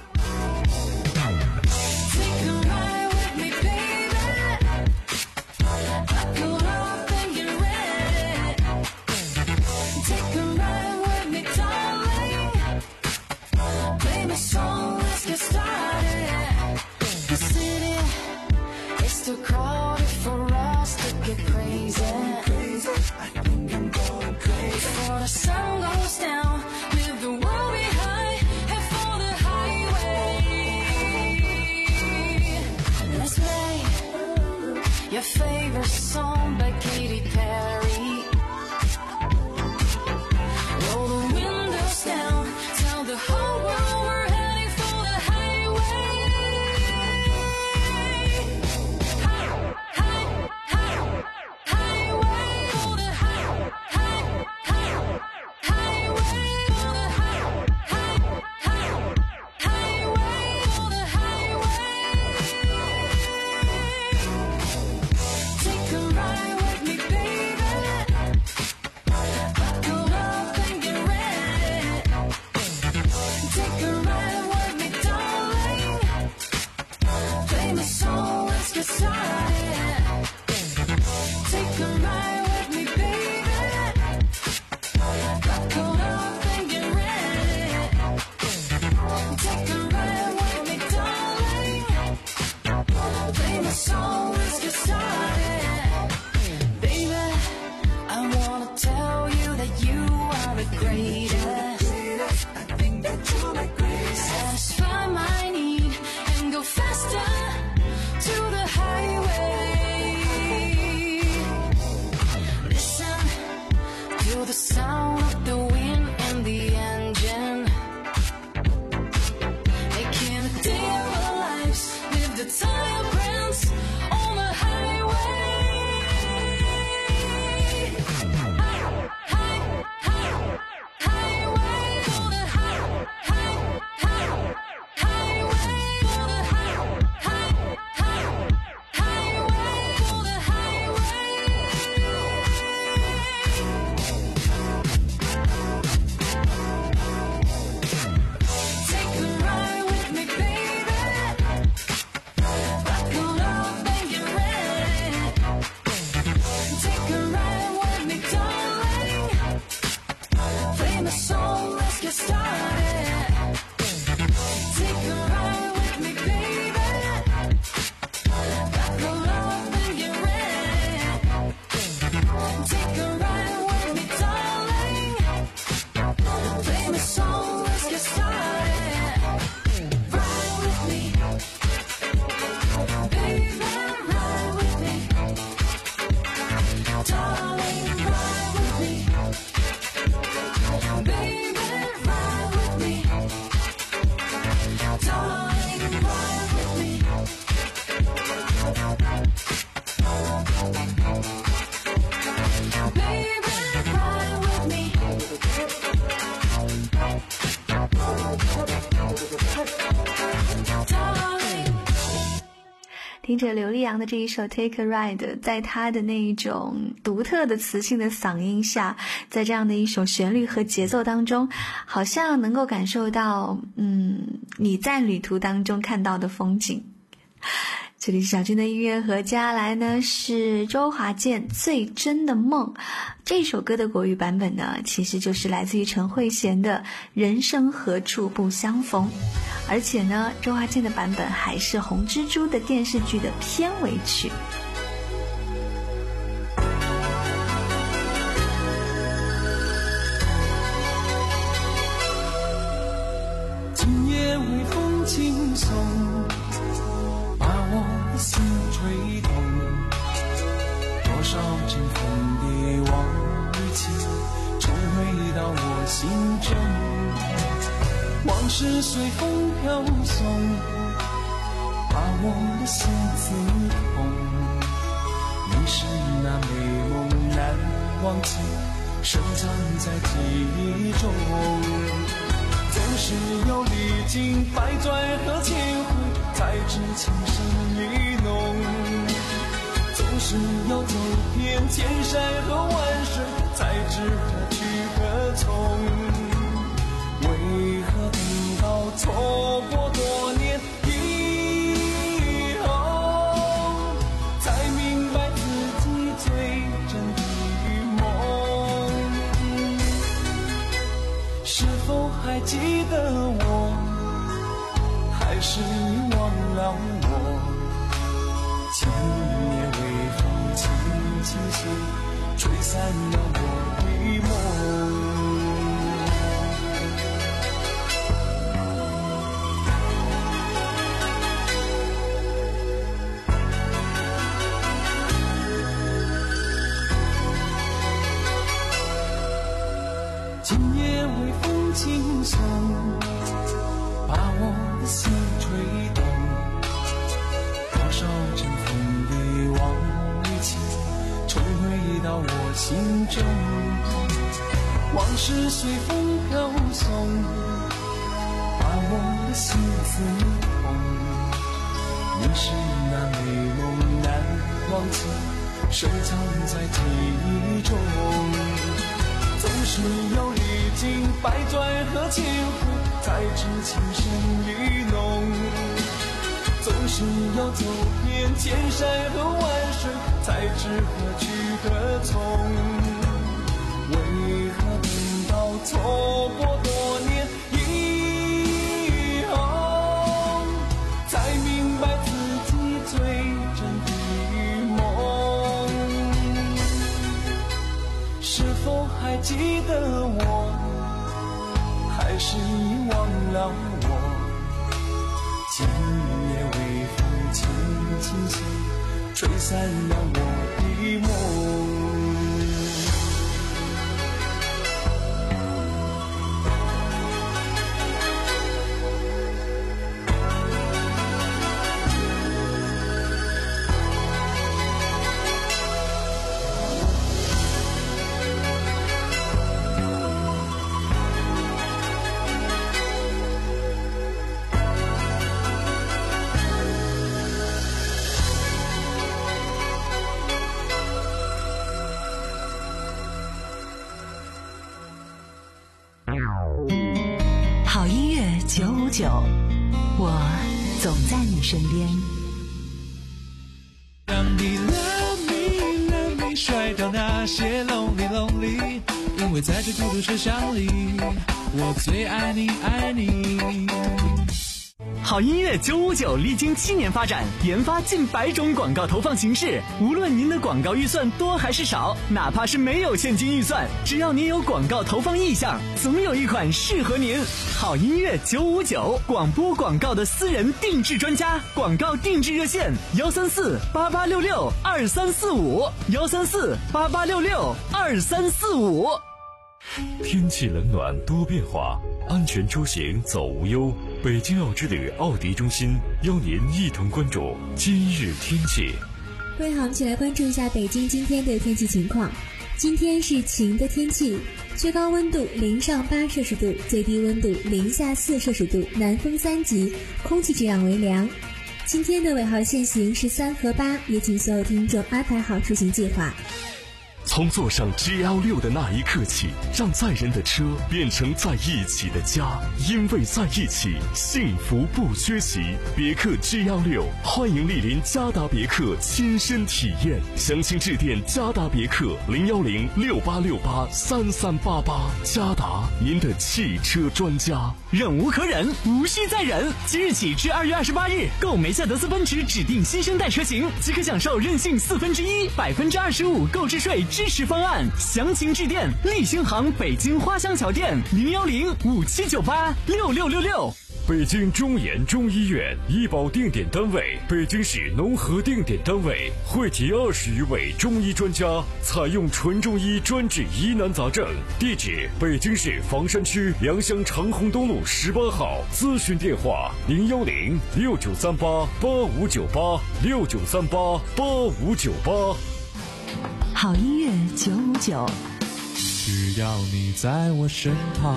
Too crowded for us to get crazy. I think I'm going crazy. Before the sun goes down, leave the world behind, head for the highway. Let's play your favorite song by Katy Perry. Roll the windows down, tell the whole world we're heading for the highway. Highway. 听着刘力扬的这一首 Take a Ride， 在他的那一种独特的磁性的嗓音下，在这样的一首旋律和节奏当中，好像能够感受到嗯你在旅途当中看到的风景。这里是小军的音乐盒，接下来呢是周华健最真的梦。这首歌的国语版本呢，其实就是来自于陈慧娴的人生何处不相逢，而且呢周华健的版本还是红蜘蛛的电视剧的片尾曲。 今夜微风轻送，把我的心吹动，多少阵风蝶往日情重回到我心中，往事随风飘送，把我的心刺痛，你是那美梦难忘记，深藏在记忆中，总是有历经百转和千回，才知情深意浓，总是要走遍千山和万水，才知何去何从，为何等到错过多年以后，才明白自己最真的梦，是否还记得我，还是你忘了我，今夜微风轻轻细，吹散了我的梦。今夜微风轻送，把我的心吹动，多少阵风蝶往日情重回到我心中，往事随风飘送，把我的心刺痛，你是那美梦难忘记，深藏在记忆中，总是有历经百转和千回，才知情深意浓，总是要走遍千山和万水，才知何去何从，为何等到错过多年以后，才明白自己最真的梦，是否还记得我，还是你忘了我，今夜微风轻轻细，吹散了我的梦。 好音乐九五九，我总在你身边。 让你 love me love me 甩掉那些 lonely lonely， 因为在这孤独车厢里，我最爱你爱你。 好音乐九五九历经七年发展，研发近百种广告投放形式。无论您的广告预算多还是少，哪怕是没有现金预算，只要您有广告投放意向，总有一款适合您。好音乐九五九，广播广告的私人定制专家，广告定制热线：幺三四八八六六二三四五，幺三四八八六六二三四五。 天气冷暖多变化，安全出行走无忧。北京奥之旅奥迪中心邀您一同关注今日天气。 各位好，我们一起来关注一下北京今天的天气情况。今天是晴的天气，最高温度零上八摄氏度，最低温度零下四摄氏度，南风三级，空气质量为良。 今天的尾号限行是三和八，也请所有听众安排好出行计划。 从坐上 G L 六 的那一刻起，让载人的车变成在一起的家，因为在一起，幸福不缺席。别克 G L 六，欢迎莅临嘉达别克亲身体验，详情致电嘉达别克零幺零六八六八三三八八。嘉达，您的汽车专家。 忍无可忍，无需再忍。即日起至二月二十八日，购梅赛德斯奔驰指定新生代车型，即可享受任性四分之一、百分之二十五购置税支持方案。详情致电立星行北京花乡桥店零幺零五七九八六六六六。 北京中研中医院医保定点单位，北京市农合定点单位，汇集二十余位中医专家，采用纯中医专治疑难杂症。地址：北京市房山区良乡长虹东路十八号。咨询电话：零幺零六九三八八五九八六九三八八五九八。 好音乐九五九， 只要你在我身旁。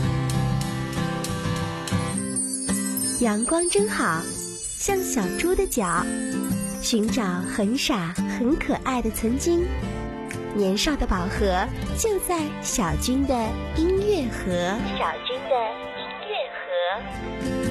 阳光真好，像小猪的脚，寻找很傻很可爱的曾经。年少的宝盒就在小军的音乐盒。小军的音乐盒。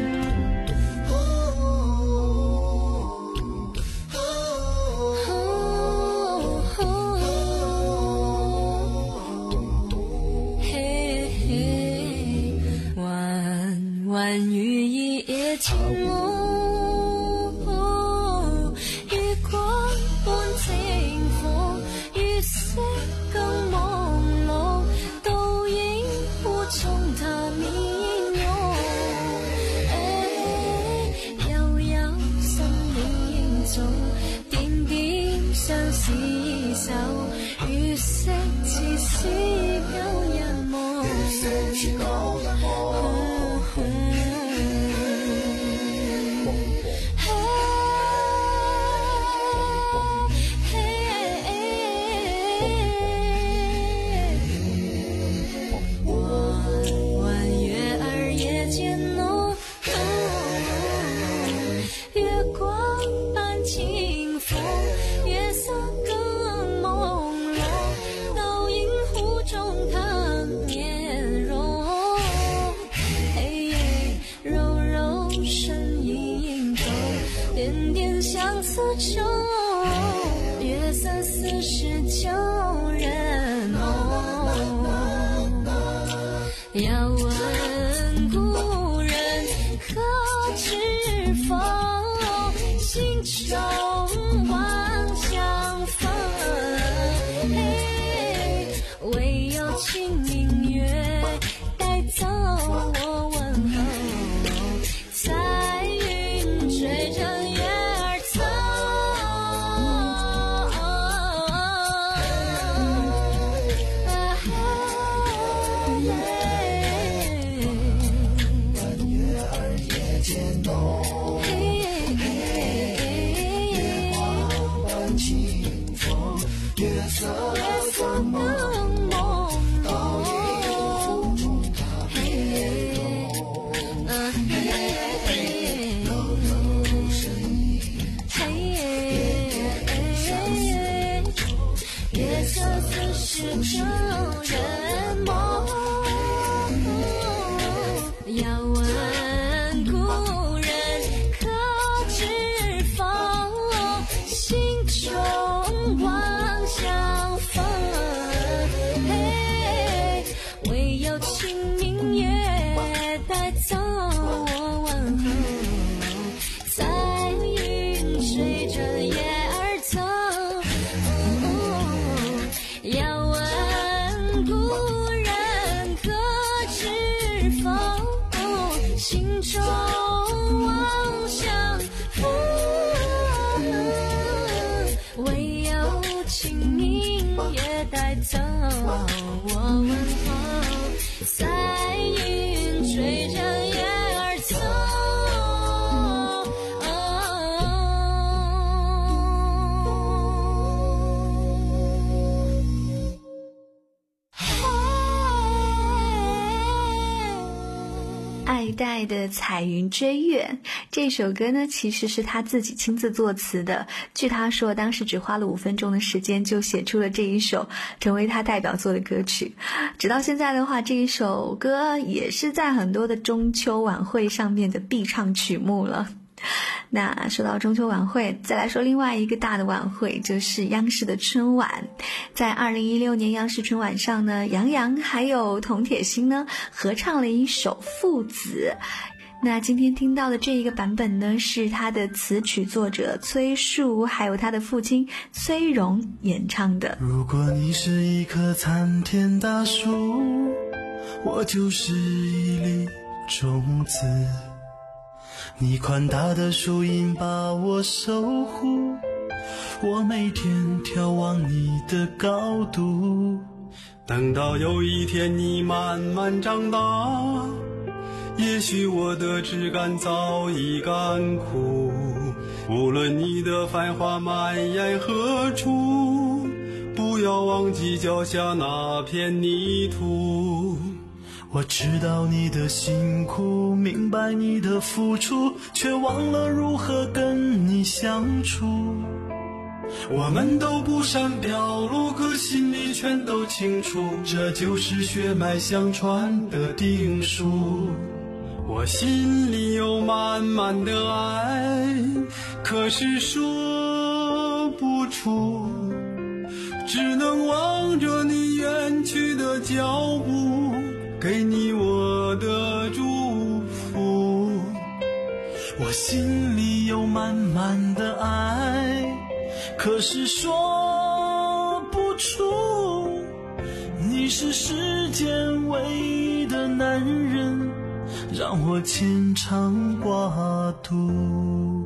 晚雨一夜晴浓，月光伴清风，月色更朦朧，倒映湖中的面容。遥遥森林中，点点相思手，月色似是漂人夢。月色似是旧人梦，要问故人可知否？心中望相逢，唯有清明月带走我问候，彩云追着月儿走。是旧人梦，要问故人可知否？心中望相逢，唯有清明月带走我问候，彩云追着月儿走。要问故人可知否？心中望相逢，唯有清明月带走我问候，彩云追着月儿走。 爱一代的彩云追月，这首歌呢其实是他自己亲自作词的。据他说，当时只花了五分钟的时间就写出了这一首，成为他代表作的歌曲。直到现在的话，这一首歌也是在很多的中秋晚会上面的必唱曲目了。那说到中秋晚会，再来说另外一个大的晚会，就是央视的春晚。在二零一六年央视春晚上呢，杨洋还有童铁心呢合唱了一首《父子》。那今天听到的这一个版本呢，是他的词曲作者崔恕还有他的父亲崔荣演唱的。 如果你是一棵参天大树，我就是一粒种子，你宽大的树荫把我守护，我每天眺望你的高度。等到有一天你慢慢长大，也许我的枝干早已干枯，无论你的繁华蔓延何处，不要忘记脚下那片泥土。我知道你的辛苦，明白你的付出，却忘了如何跟你相处。我们都不善表露，可心里全都清楚，这就是血脉相传的定数。我心里有满满的爱，可是说不出，只能望着你远去的脚步，给你我的祝福。我心里有满满的爱，可是说不出，你是世间唯一的男人，让我牵肠挂肚。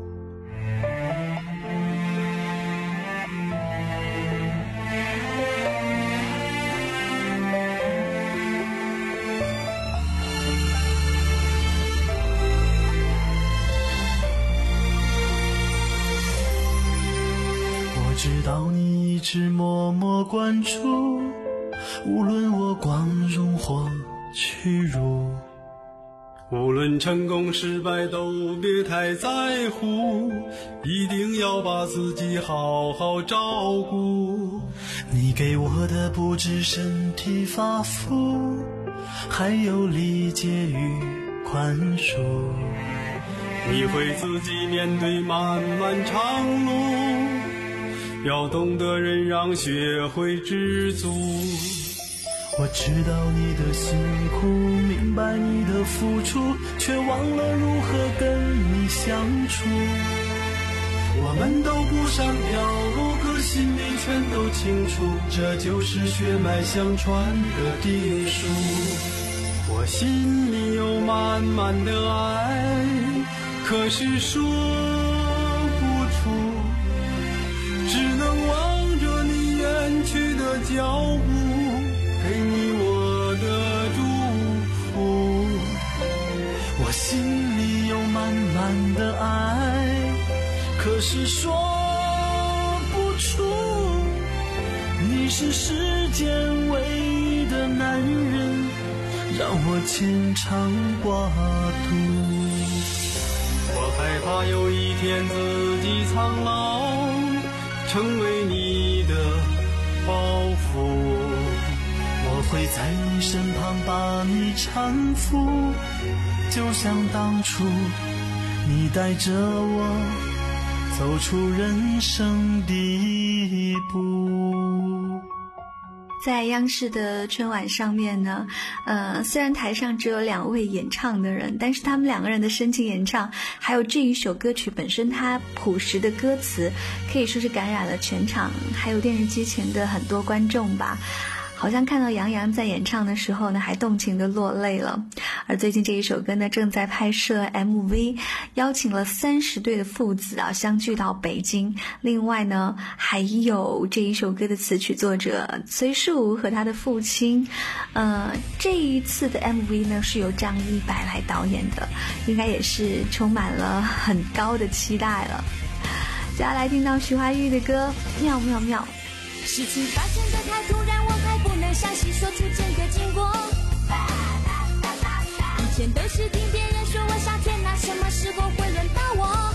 知道你一直默默关注，无论我光荣或屈辱，无论成功失败都别太在乎，一定要把自己好好照顾。你给我的不止身体发肤，还有理解与宽恕。你会自己面对漫漫长路，要懂得忍让，学会知足。我知道你的辛苦，明白你的付出，却忘了如何跟你相处。我们都不善表露，可心里全都清楚，这就是血脉相传的定数。我心里有满满的爱，可是说不出，只能望着你远去的脚步，给你我的祝福。我心里有满满的爱，可是说不出，你是世间唯一的男人，让我牵肠挂肚。我害怕有一天自己苍老，成为你的包袱，我会在你身旁把你搀扶，就像当初你带着我走出人生第一步。 在央视的春晚上面呢，呃，虽然台上只有两位演唱的人，但是他们两个人的深情演唱，还有这一首歌曲本身它朴实的歌词，可以说是感染了全场还有电视机前的很多观众吧。好像看到杨洋在演唱的时候呢，还动情的落泪了。而最近这一首歌呢，正在拍摄 M V， 邀请了三十对的父子啊相聚到北京。另外呢，还有这一首歌的词曲作者崔恕和他的父亲。呃，这一次的 M V 呢是由张一白来导演的，应该也是充满了很高的期待了。接下来听到徐怀钰的歌《妙妙妙》。 事情发生的太突然，我还不能详细说出整个经过。一前都是听别人说我傻，天哪，什么时候会轮到我？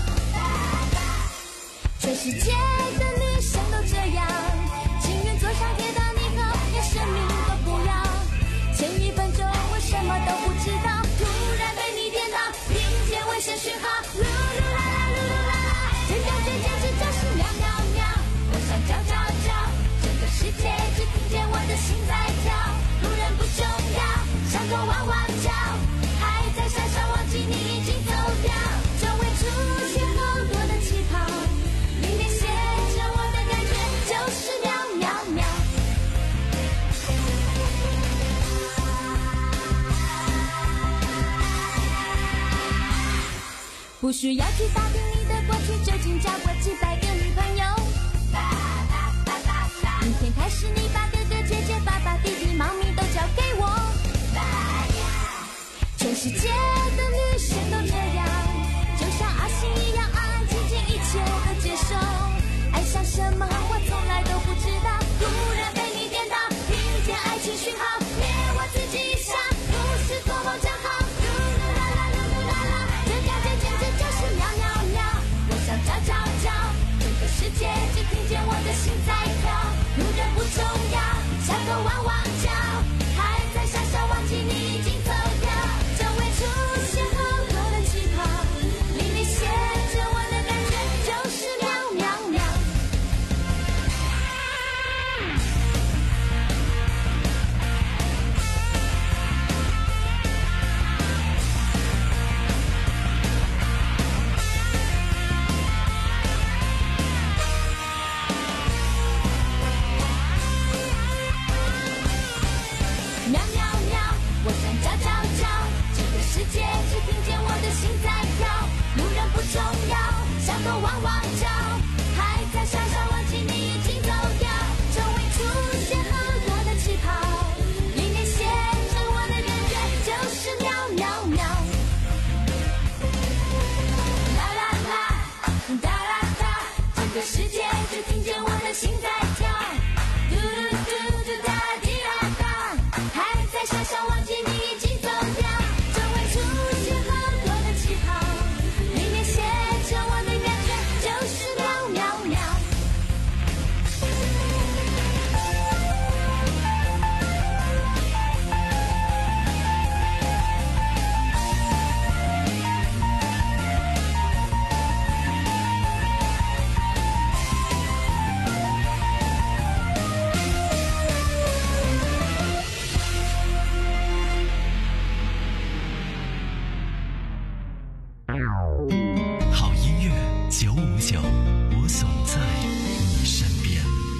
全世界的女生都这样，情愿坐上铁达尼号，连生命都不要。前一分钟我什么都不知道，突然被你电到，听见危险讯号，噜噜啦啦噜噜啦啦，这感觉简直就是喵喵喵。我想叫叫叫，整个世界只听见我的心在跳，路人不重要，像个汪汪叫，还在山上忘记你已经走掉，周围出现好多的气泡，里面写着我的感觉就是喵喵喵。不需要去打听你的过去，究竟交过几百个女朋友。明天开始你把哥哥姐姐爸爸弟弟猫咪都交给我。全世界的女生都这样，就像阿信一样安安静静，一切都接受。爱上什么我从来都不知道，突然被你电到，听见爱情讯号，灭我自己一下，不是做梦真好，噜噜啦啦噜噜啦啦，这感觉简直就是喵喵喵。我想叫叫叫，整个世界只听见我的心在跳，路人不重要，像个汪汪叫，还在傻笑忘记你已经走掉，周围出现好多的气泡，里面写着我的感觉就是喵喵喵。喵喵喵，我想叫叫叫，这个世界只听见我的心在跳，路人不重要，像个汪汪叫，还在山上忘记你已经走掉，周围出现好多的气泡，里面写着我的感觉就是喵喵喵。啦啦啦，哒啦哒，整个世界只听见我的心在跳，嘟嘟嘟嘟哒滴啦哒，还在山上忘记你已经走掉，周围出现好多的气泡，里面写着我的感觉就是喵喵喵。 好音乐九五九，我总在你身边。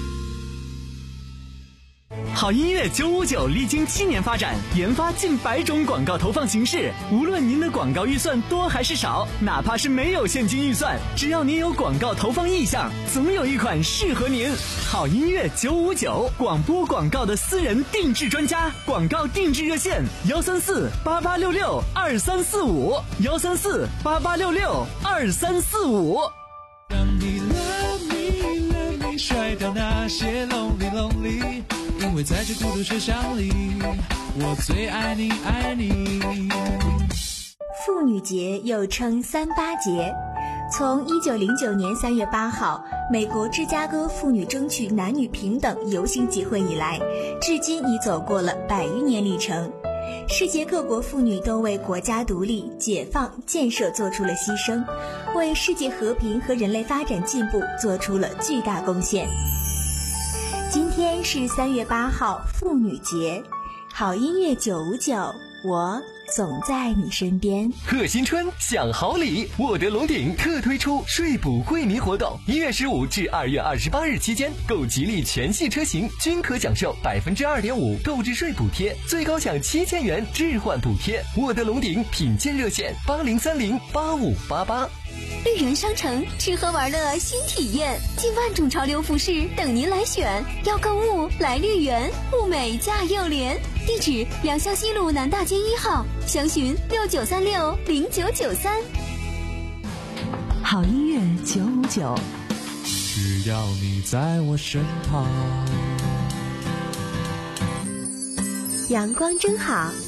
好音乐九五九历经七年发展，研发近百种广告投放形式。无论您的广告预算多还是少，哪怕是没有现金预算，只要您有广告投放意向，总有一款适合您。好音乐九五九，广播广告的私人定制专家，广告定制热线：幺三四八八六六二三四五，幺三四八八六六二三四五。 让你 love me love me 甩掉那些 lonely lonely， 因为在这孤独车厢里，我最爱你爱你。 妇女节又称三八节，从一九零九年三月八号美国芝加哥妇女争取男女平等游行集会以来，至今已走过了百余年历程。世界各国妇女都为国家独立、解放、建设做出了牺牲，为世界和平和人类发展进步做出了巨大贡献。今天是三月八号妇女节，好音乐九五九，我总在你身边。 贺新春享好礼，沃德龙鼎特推出税补惠民活动，一月十五至二月二十八日期间，购吉利全系车型均可享受百分之二点五购置税补贴，最高享七千元置换补贴。沃德龙鼎品鉴热线：八零三零八五八八。 绿源商城吃喝玩乐新体验，近万种潮流服饰等您来选。要购物来绿源，物美价又廉。地址：良乡西路南大街一号，详询六九三六零九九三。 好音乐九五九， 只要你在我身旁。 阳光真好，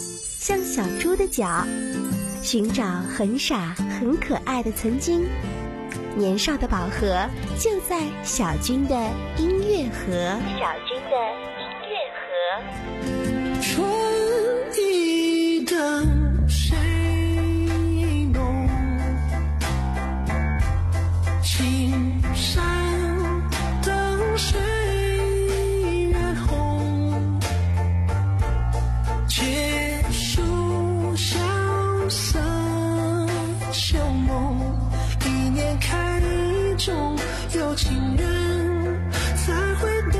像小猪的脚，寻找很傻很可爱的曾经。年少的宝盒就在小军的音乐盒。小军的音乐盒。 春意的谁浓，青山灯谁染红，结束萧瑟旧梦，一念开一种，有情人才会懂。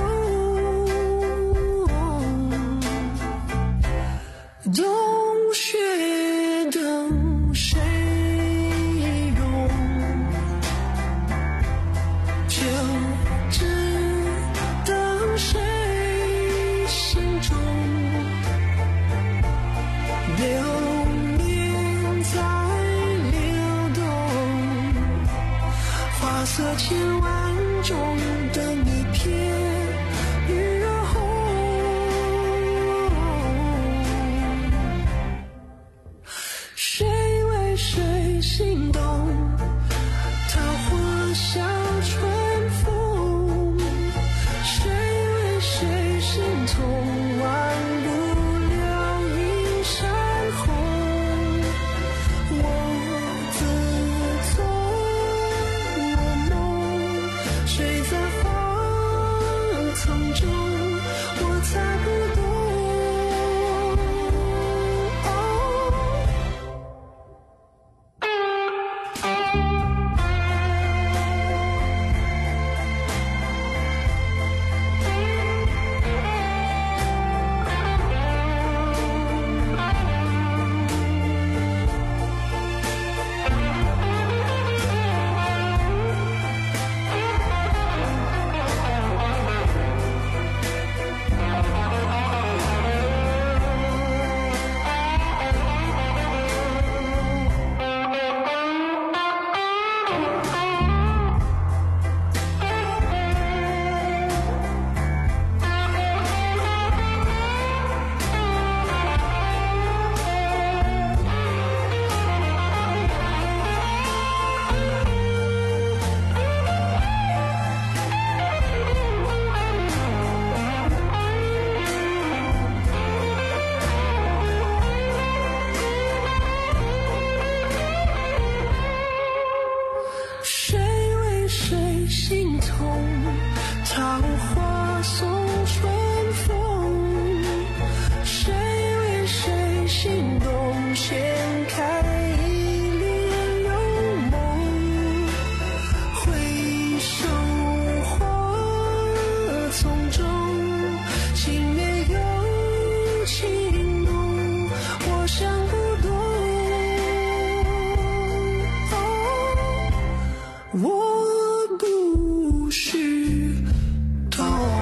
冬雪等谁融，秋枝等谁心中，流年在流动，花色千万种，等一片雨儿红。谁为谁心动？桃花笑春风。谁为谁心痛？忘不了映山红。我自从我梦睡在花丛中，我才不懂。谁为谁心痛？桃花送春风。谁为谁心动？掀开一帘幽梦。回首花丛中，情灭有情浓，我想不懂。我不是懂。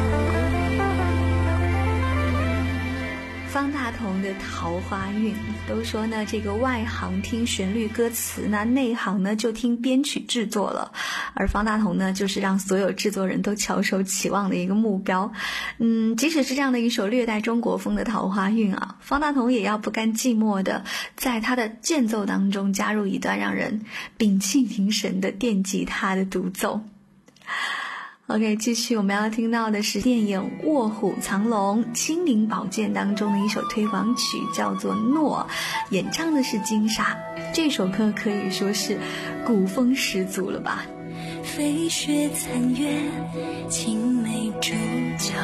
方大同的《桃花运》，都说呢，这个外行听旋律歌词，那内行呢就听编曲制作了。而方大同呢，就是让所有制作人都翘首企望的一个目标。嗯，即使是这样的一首略带中国风的《桃花运》啊，方大同也要不甘寂寞的，在他的间奏当中加入一段让人屏气凝神的电吉他的独奏。OK， 继续我们要听到的是电影《卧虎藏龙》青灵宝剑当中的一首推广曲，叫做《诺》，演唱的是金莎。这首歌可以说是古风十足了吧。 飞雪残月，青梅煮酒，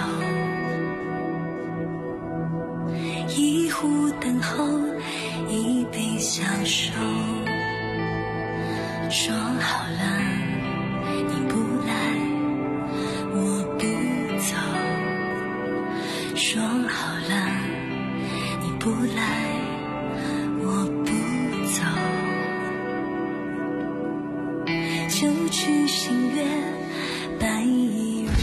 一壶等候，一杯消瘦。说好了，你不来，我不走。说好了，你不来，我不走。就去星月，白衣如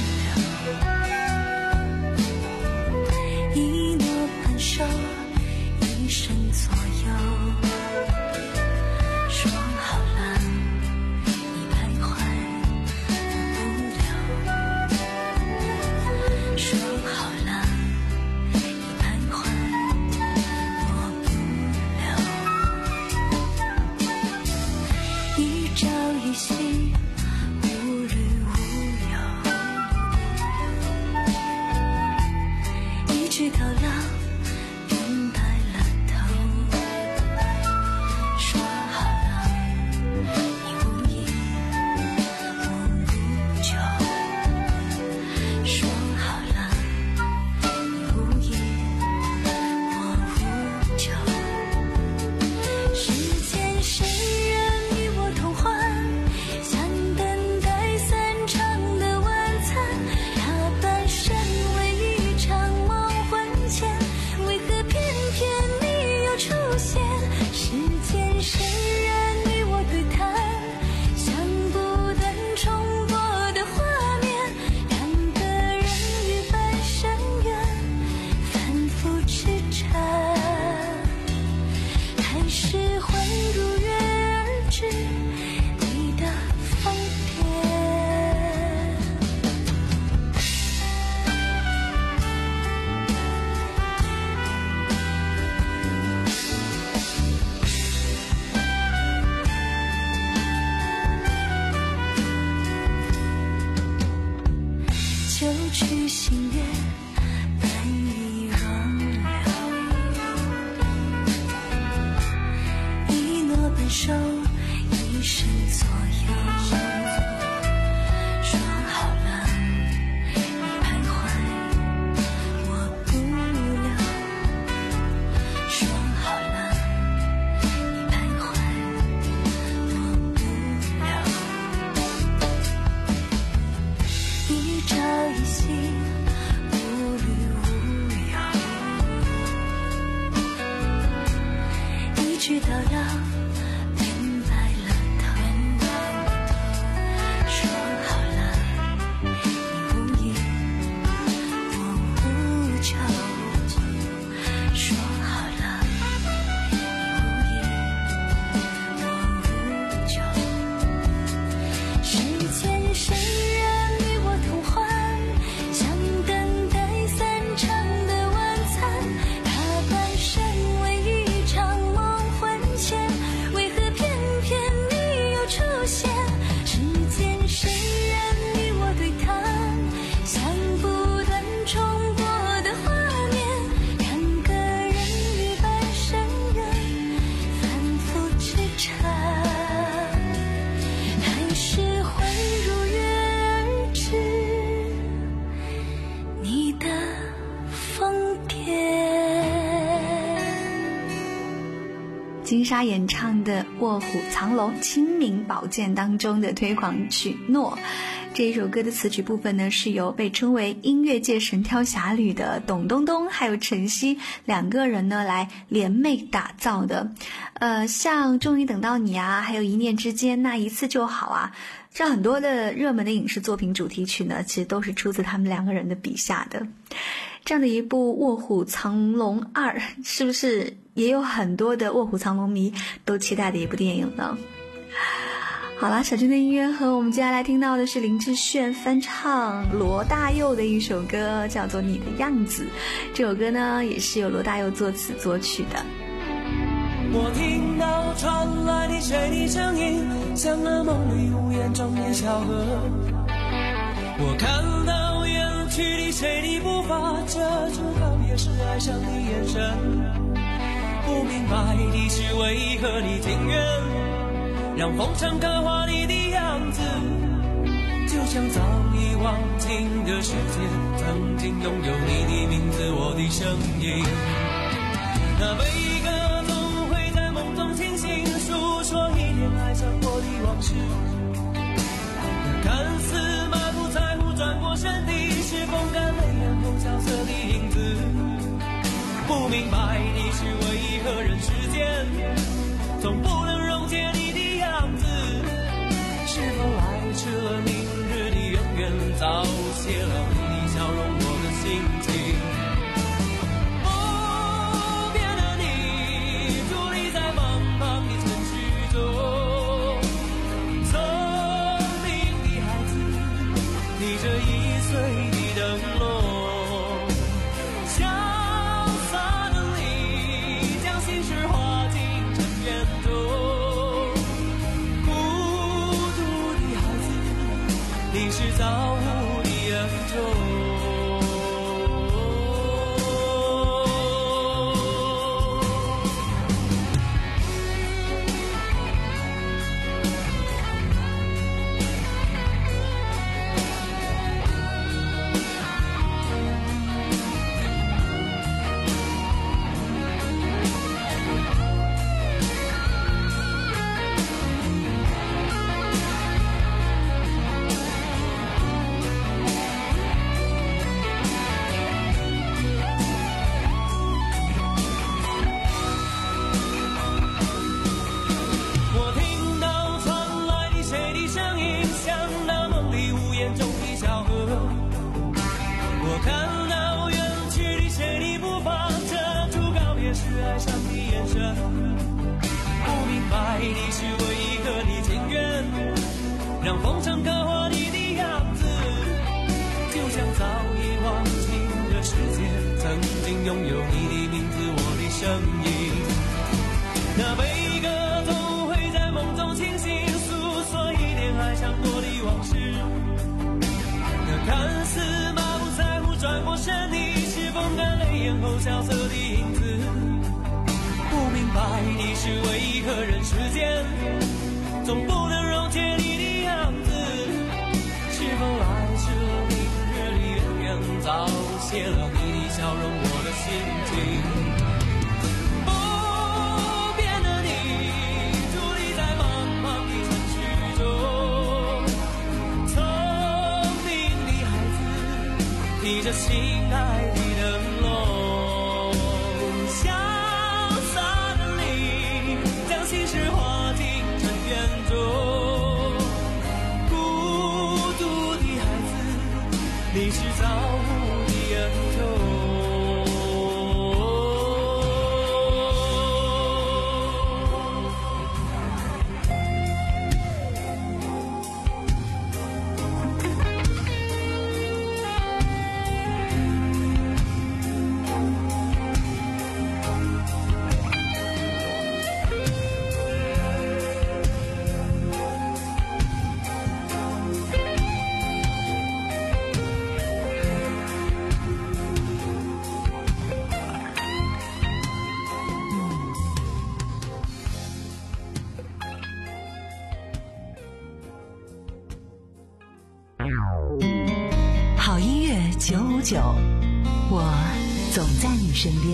流，一诺半守，一生左右。说好了，你徘徊不留。说好了，你徘徊就去心愿，难以忘了。一诺半守，一生左右。说好了，你徘徊，我不留。说好了，你徘徊，我不留。一朝一夕，无虑无忧。一句叨扰，明白了头。说好了，你无意，我无求。说好了，你无意，我无求。世间谁人与我同欢？想等待散场的晚餐，打扮身为一场梦魂牵，为何偏偏你又出现？世间谁人与我对谈？像不断重播的画面，两个人于半生缘，反复痴缠，还是会如约而至你的疯癫。 金莎演唱的《卧虎藏龙》清明宝剑当中的推广曲《诺》，这一首歌的词曲部分呢，是由被称为音乐界神雕侠侣的董冬冬还有陈曦两个人呢来联袂打造的。呃，像终于等到你啊，还有一念之间，那一次就好啊，这很多的热门的影视作品主题曲呢，其实都是出自他们两个人的笔下的。这样的一部《卧虎藏龙二》，是不是也有很多的卧虎藏龙迷都期待的一部电影呢？好啦，小军的音乐盒，我们接下来听到的是林志炫翻唱罗大佑的一首歌，叫做《你的样子》。这首歌呢，也是由罗大佑作词作曲的。 我听到传来你谁的声音，像那梦里无言中的小河。我看到远去的谁的步伐，遮住告别时爱上的眼神。不明白的是为何你情愿让风尘刻画你的样子，就像早已忘情的世界，曾经拥有你的名字，我的声音。那悲歌总会在梦中清醒，诉说一点爱上过的往事。那看似满不在乎转过身的，是风干泪眼后萧瑟的影子。不明白的是为何人世间总不能溶解你的样子，是否来迟了明日的永远，早谢了你的笑容我的心情。不变的你伫立在茫茫的城市中，聪明的孩子，你这一岁的灯笼，潇洒的你将心事化进尘缘中。你是造物的恩宠。你是为何你情愿让风尘刻画你的样子，就像早已忘情的世界，曾经拥有你的名字，我的声音。那悲歌总会在梦中清醒，诉说一点爱上过的往事。那看似萧瑟的影子，不明白的是为何人世间总不能溶解你的样子，是否爱是明日里远远早谢了你的笑容，我的心情。提着心爱的灯笼，潇洒的你将心事化进尘缘中，孤独的孩子，你是造物的恩宠。 好音乐九五九，我总在你身边。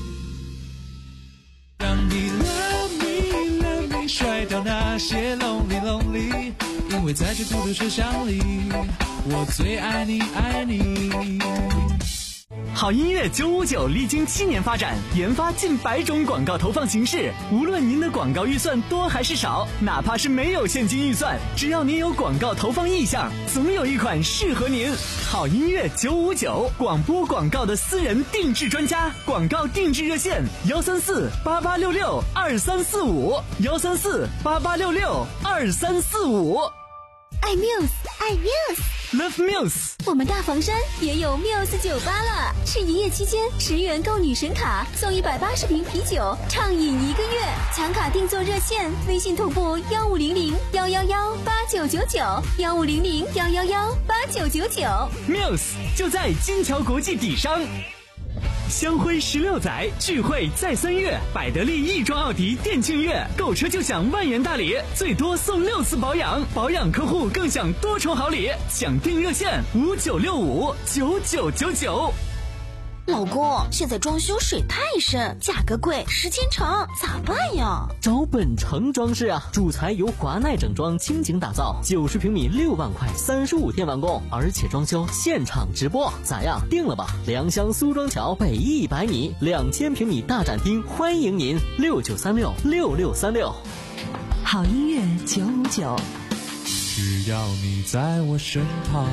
让你 love me love me 甩掉那些 lonely lonely， 因为在这孤独车厢里，我最爱你爱你。 好音乐九五九历经七年发展，研发近百种广告投放形式。无论您的广告预算多还是少，哪怕是没有现金预算，只要您有广告投放意向，总有一款适合您。好音乐九五九，广播广告的私人定制专家，广告定制热线：幺三四八八六六二三四五，幺三四八八六六二三四五。 爱 Muse， 爱 Muse。Love Muse， 我们大房山也有 Muse 酒吧了，是营业期间十元购女神卡送一百八十瓶啤酒，畅饮一个月。抢卡订座热线：微信同步幺五零零幺幺幺八九九九，幺五零零幺幺幺八九九九。 Muse 就在金桥国际底商。香辉十六载，聚会在三月，百得利亦庄奥迪店庆月，购车就享万元大礼，最多送六次保养，保养客户更享多重好礼。抢订热线：五九六五九九九九。 老公，现在装修水太深，价格贵，时间长，咋办呀？ 找本城装饰啊，主材由华奈整装倾情打造，九十平米六万块，三十五天完工，而且装修现场直播，咋样？定了吧？良乡苏庄桥北一百米，两千平米大展厅，欢迎您六九三六六六三六。 好音乐九五九， 只要你在我身旁。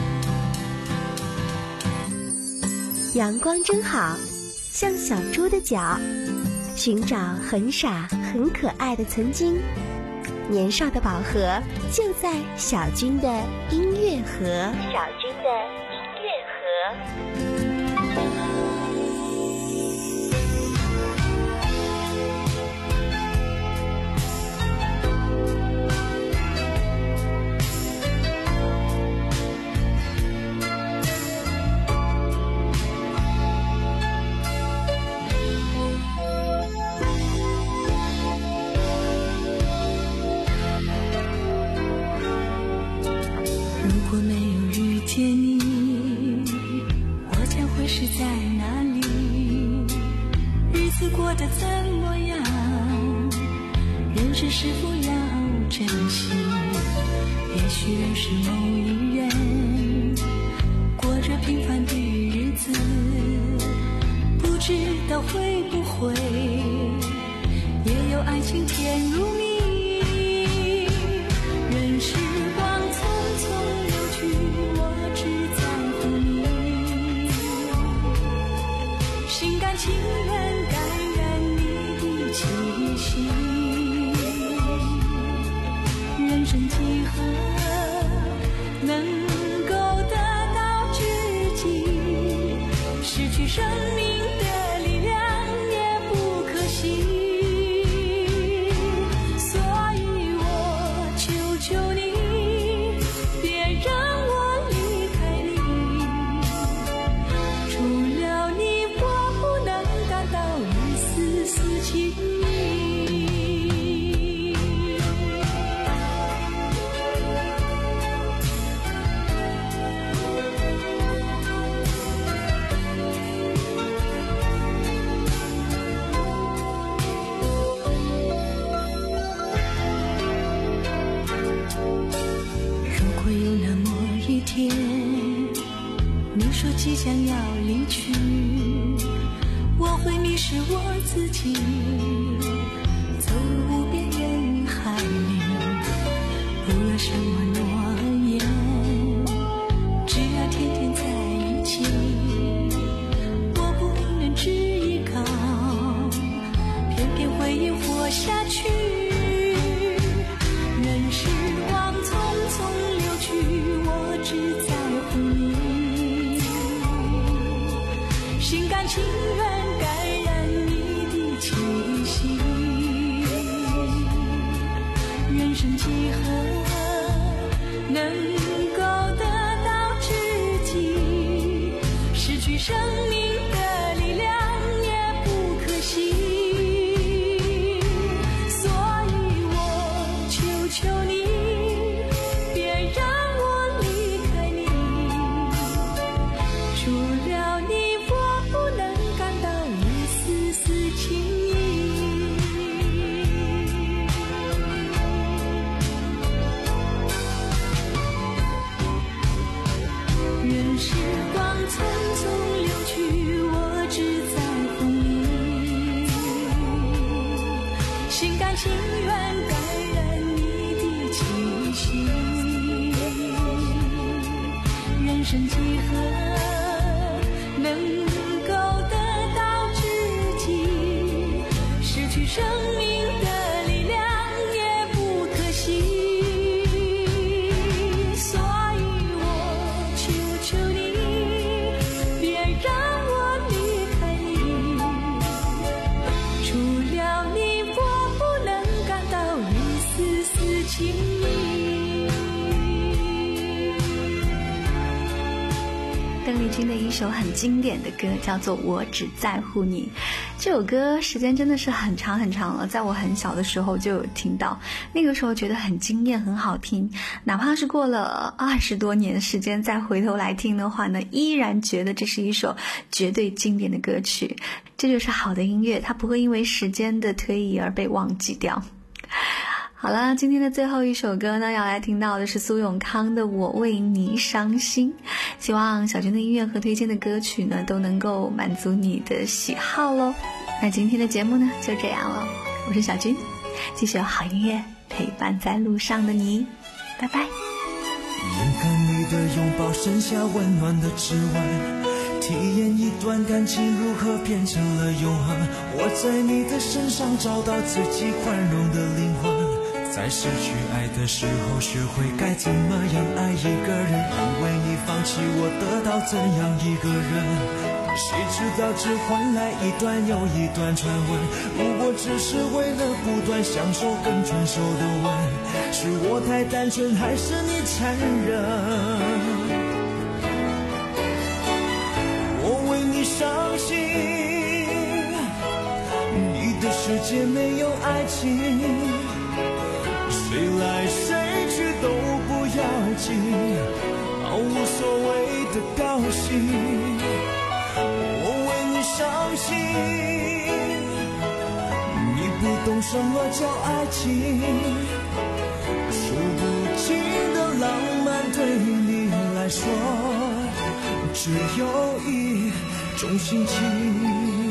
阳光真好，像小猪的脚，寻找很傻很可爱的曾经。年少的宝盒就在小军的音乐盒。小军的音乐盒。 如果没有遇见你，我将会是在哪里？日子过得怎么样？人生是否要珍惜？也许认识某一人，过着平凡的日子，不知道会不会也有爱情甜如蜜。任时光匆匆流去，我只在乎你，心甘情愿感染你的气息。人生几何能够得到知己？失去生命的力量也不可惜。我不你说即将要离去，我会迷失我自己，走入无边人海里，铺了什么诺言，只要天天在一起，我不能只依靠，偏偏回忆活下去。任时光匆匆流去，我只在乎你，心甘情愿感染你的气息。人生几何能够得到知己，失去生命的力量也不可惜。所以我求求你，别让我离开你，除了你我不能感到一丝丝情意。任时光匆匆流去，我只在乎你，心甘情愿感染你的气息。人生几何能够得到知己，失去生命的力量也不可惜。所以我求求你，别让我离开你，除了你我不能感到一丝丝情意。 邓丽君的一首很经典的歌叫做《我只在乎你》，这首歌时间真的是很长很长了，在我很小的时候就有听到，那个时候觉得很惊艳很好听，哪怕是过了二十多年时间再回头来听的话呢，依然觉得这是一首绝对经典的歌曲。这就是好的音乐，它不会因为时间的推移而被忘记掉。好了，今天的最后一首歌呢，要来听到的是苏永康的《我为你伤心》。希望小军的音乐和推荐的歌曲呢，都能够满足你的喜好咯。那今天的节目呢，就这样了。我是小军，继续有好音乐陪伴在路上的你，拜拜。 眼看你的拥抱剩下温暖的指纹，体验一段感情如何变成了永恒。我在你的身上找到自己宽容的灵魂，在失去爱的时候学会该怎么样爱一个人，因为你放弃我得到怎样一个人，谁知道只换来一段又一段传闻，如果只是为了不断享受更成熟的吻，是我太单纯还是你残忍？我为你伤心，你的世界没有爱情，谁来谁去都不要紧，毫无所谓的高兴。我为你伤心，你不懂什么叫爱情，数不尽的浪漫对你来说只有一种心情。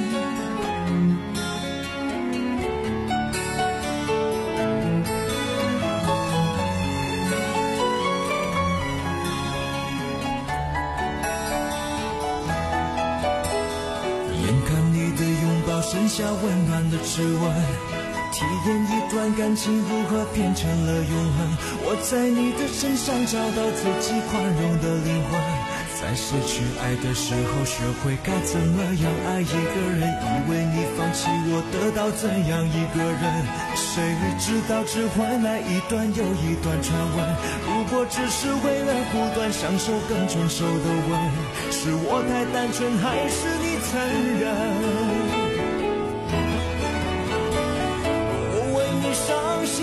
剩下温暖的指纹，体验一段感情如何变成了永恒。我在你的身上找到自己宽容的灵魂，在失去爱的时候学会该怎么样爱一个人，以为你放弃我得到怎样一个人，谁知道只换来一段又一段传闻，如果只是为了不断享受更成熟的吻，是我太单纯还是你残忍？伤心，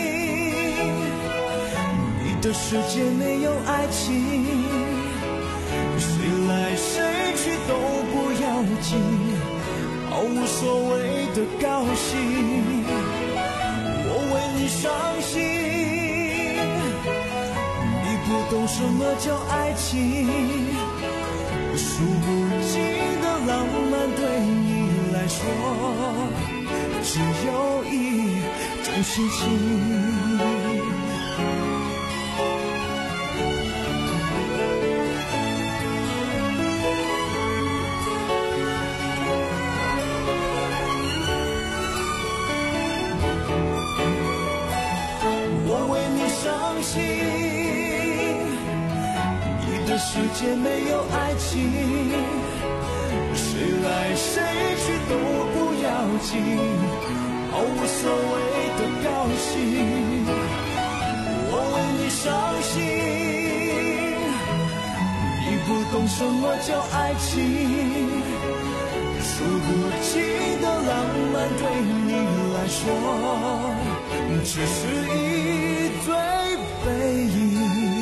你的世界没有爱情，谁来谁去都不要紧，毫无所谓的高兴。我为你伤心，你不懂什么叫爱情， 数不尽的浪漫对你来说，只有一种心情。我为你伤心，你的世界没有爱情，谁来谁去都不要紧，毫无所谓的高兴。我为你伤心，你不懂什么叫爱情，数不尽的浪漫对你来说只是一对背影。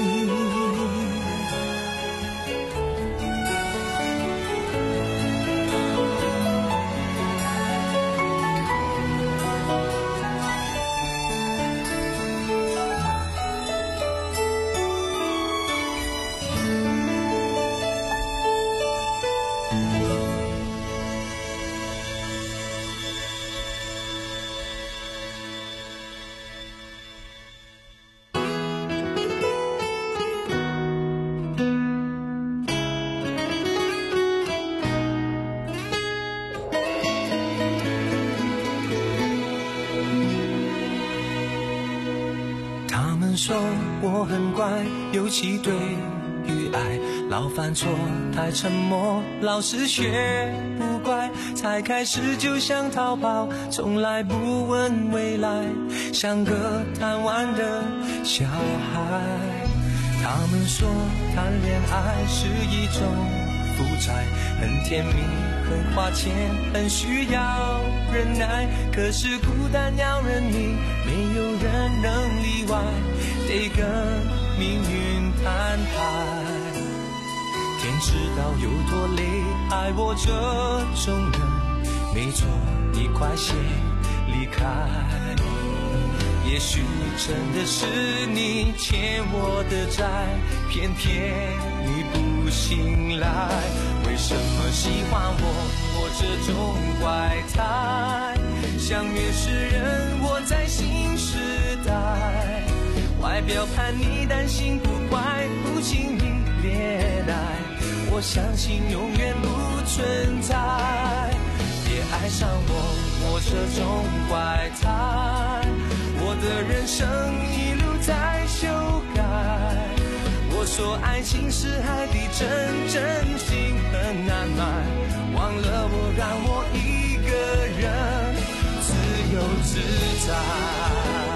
说我很乖，尤其对于爱，老犯错，太沉默，老是学不乖，才开始就想逃跑，从来不问未来，像个贪玩的小孩。他们说谈恋爱是一种负债，很甜蜜，很花钱，很需要忍耐，可是孤单要人命，没有人能例外，得跟命运摊牌。天知道有多累，爱我这种人，没错，你快些离开。也许真的是你欠我的债，偏偏你不醒来。为什么喜欢我，我这种怪胎？相约是人，活在新时代。外表叛逆，但心不坏，不轻易恋爱。我相信永远不存在。别爱上我，我这种怪胎。我的人生一路在修改。我说爱情是海底针，真心很难买。忘了我，让我一个人自由自在。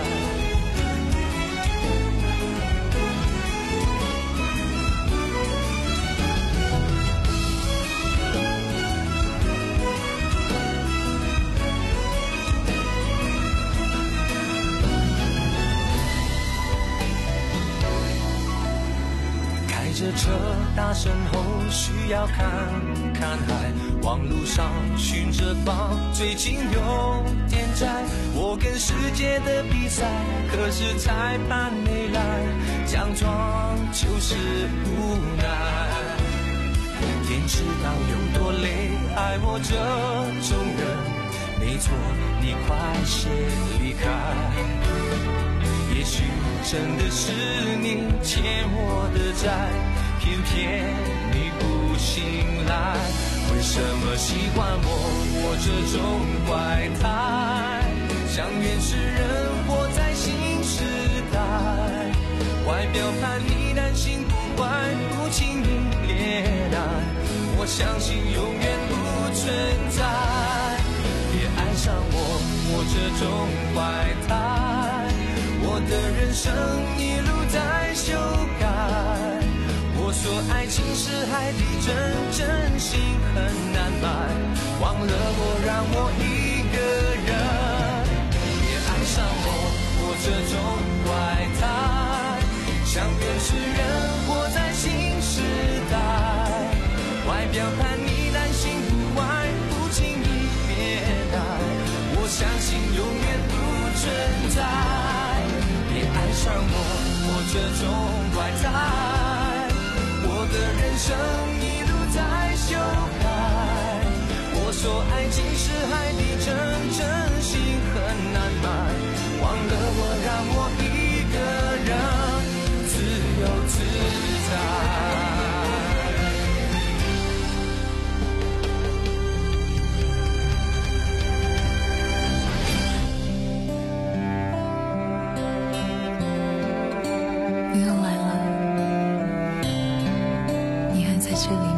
开着车大声吼，需要看看海，网路上寻着宝，最近有点窄。我跟世界的比赛，可是裁判没来，奖状就是无奈。天知道有多累，爱我这种人，没错，你快些离开。也许真的是你欠我的债，偏偏你不醒来。为什么喜欢我，我这种怪胎？相约是人，活在新时代。外表叛逆，但心不坏，不轻易恋爱。我相信永远不存在。别爱上我，我这种怪胎。我的人生一路在修改。我说爱情是海底针，真心很难买。忘了我，让我一个人。别爱上我，我这种怪胎。相约是人，活在新时代。外表叛逆，但心不坏，不轻易恋爱。我相信永远不存在。别爱上我，我这种怪胎。我的人生一路在海底针针，心很难买。忘了我，让我一个人自由自在。 你又来了，你还在这里吗？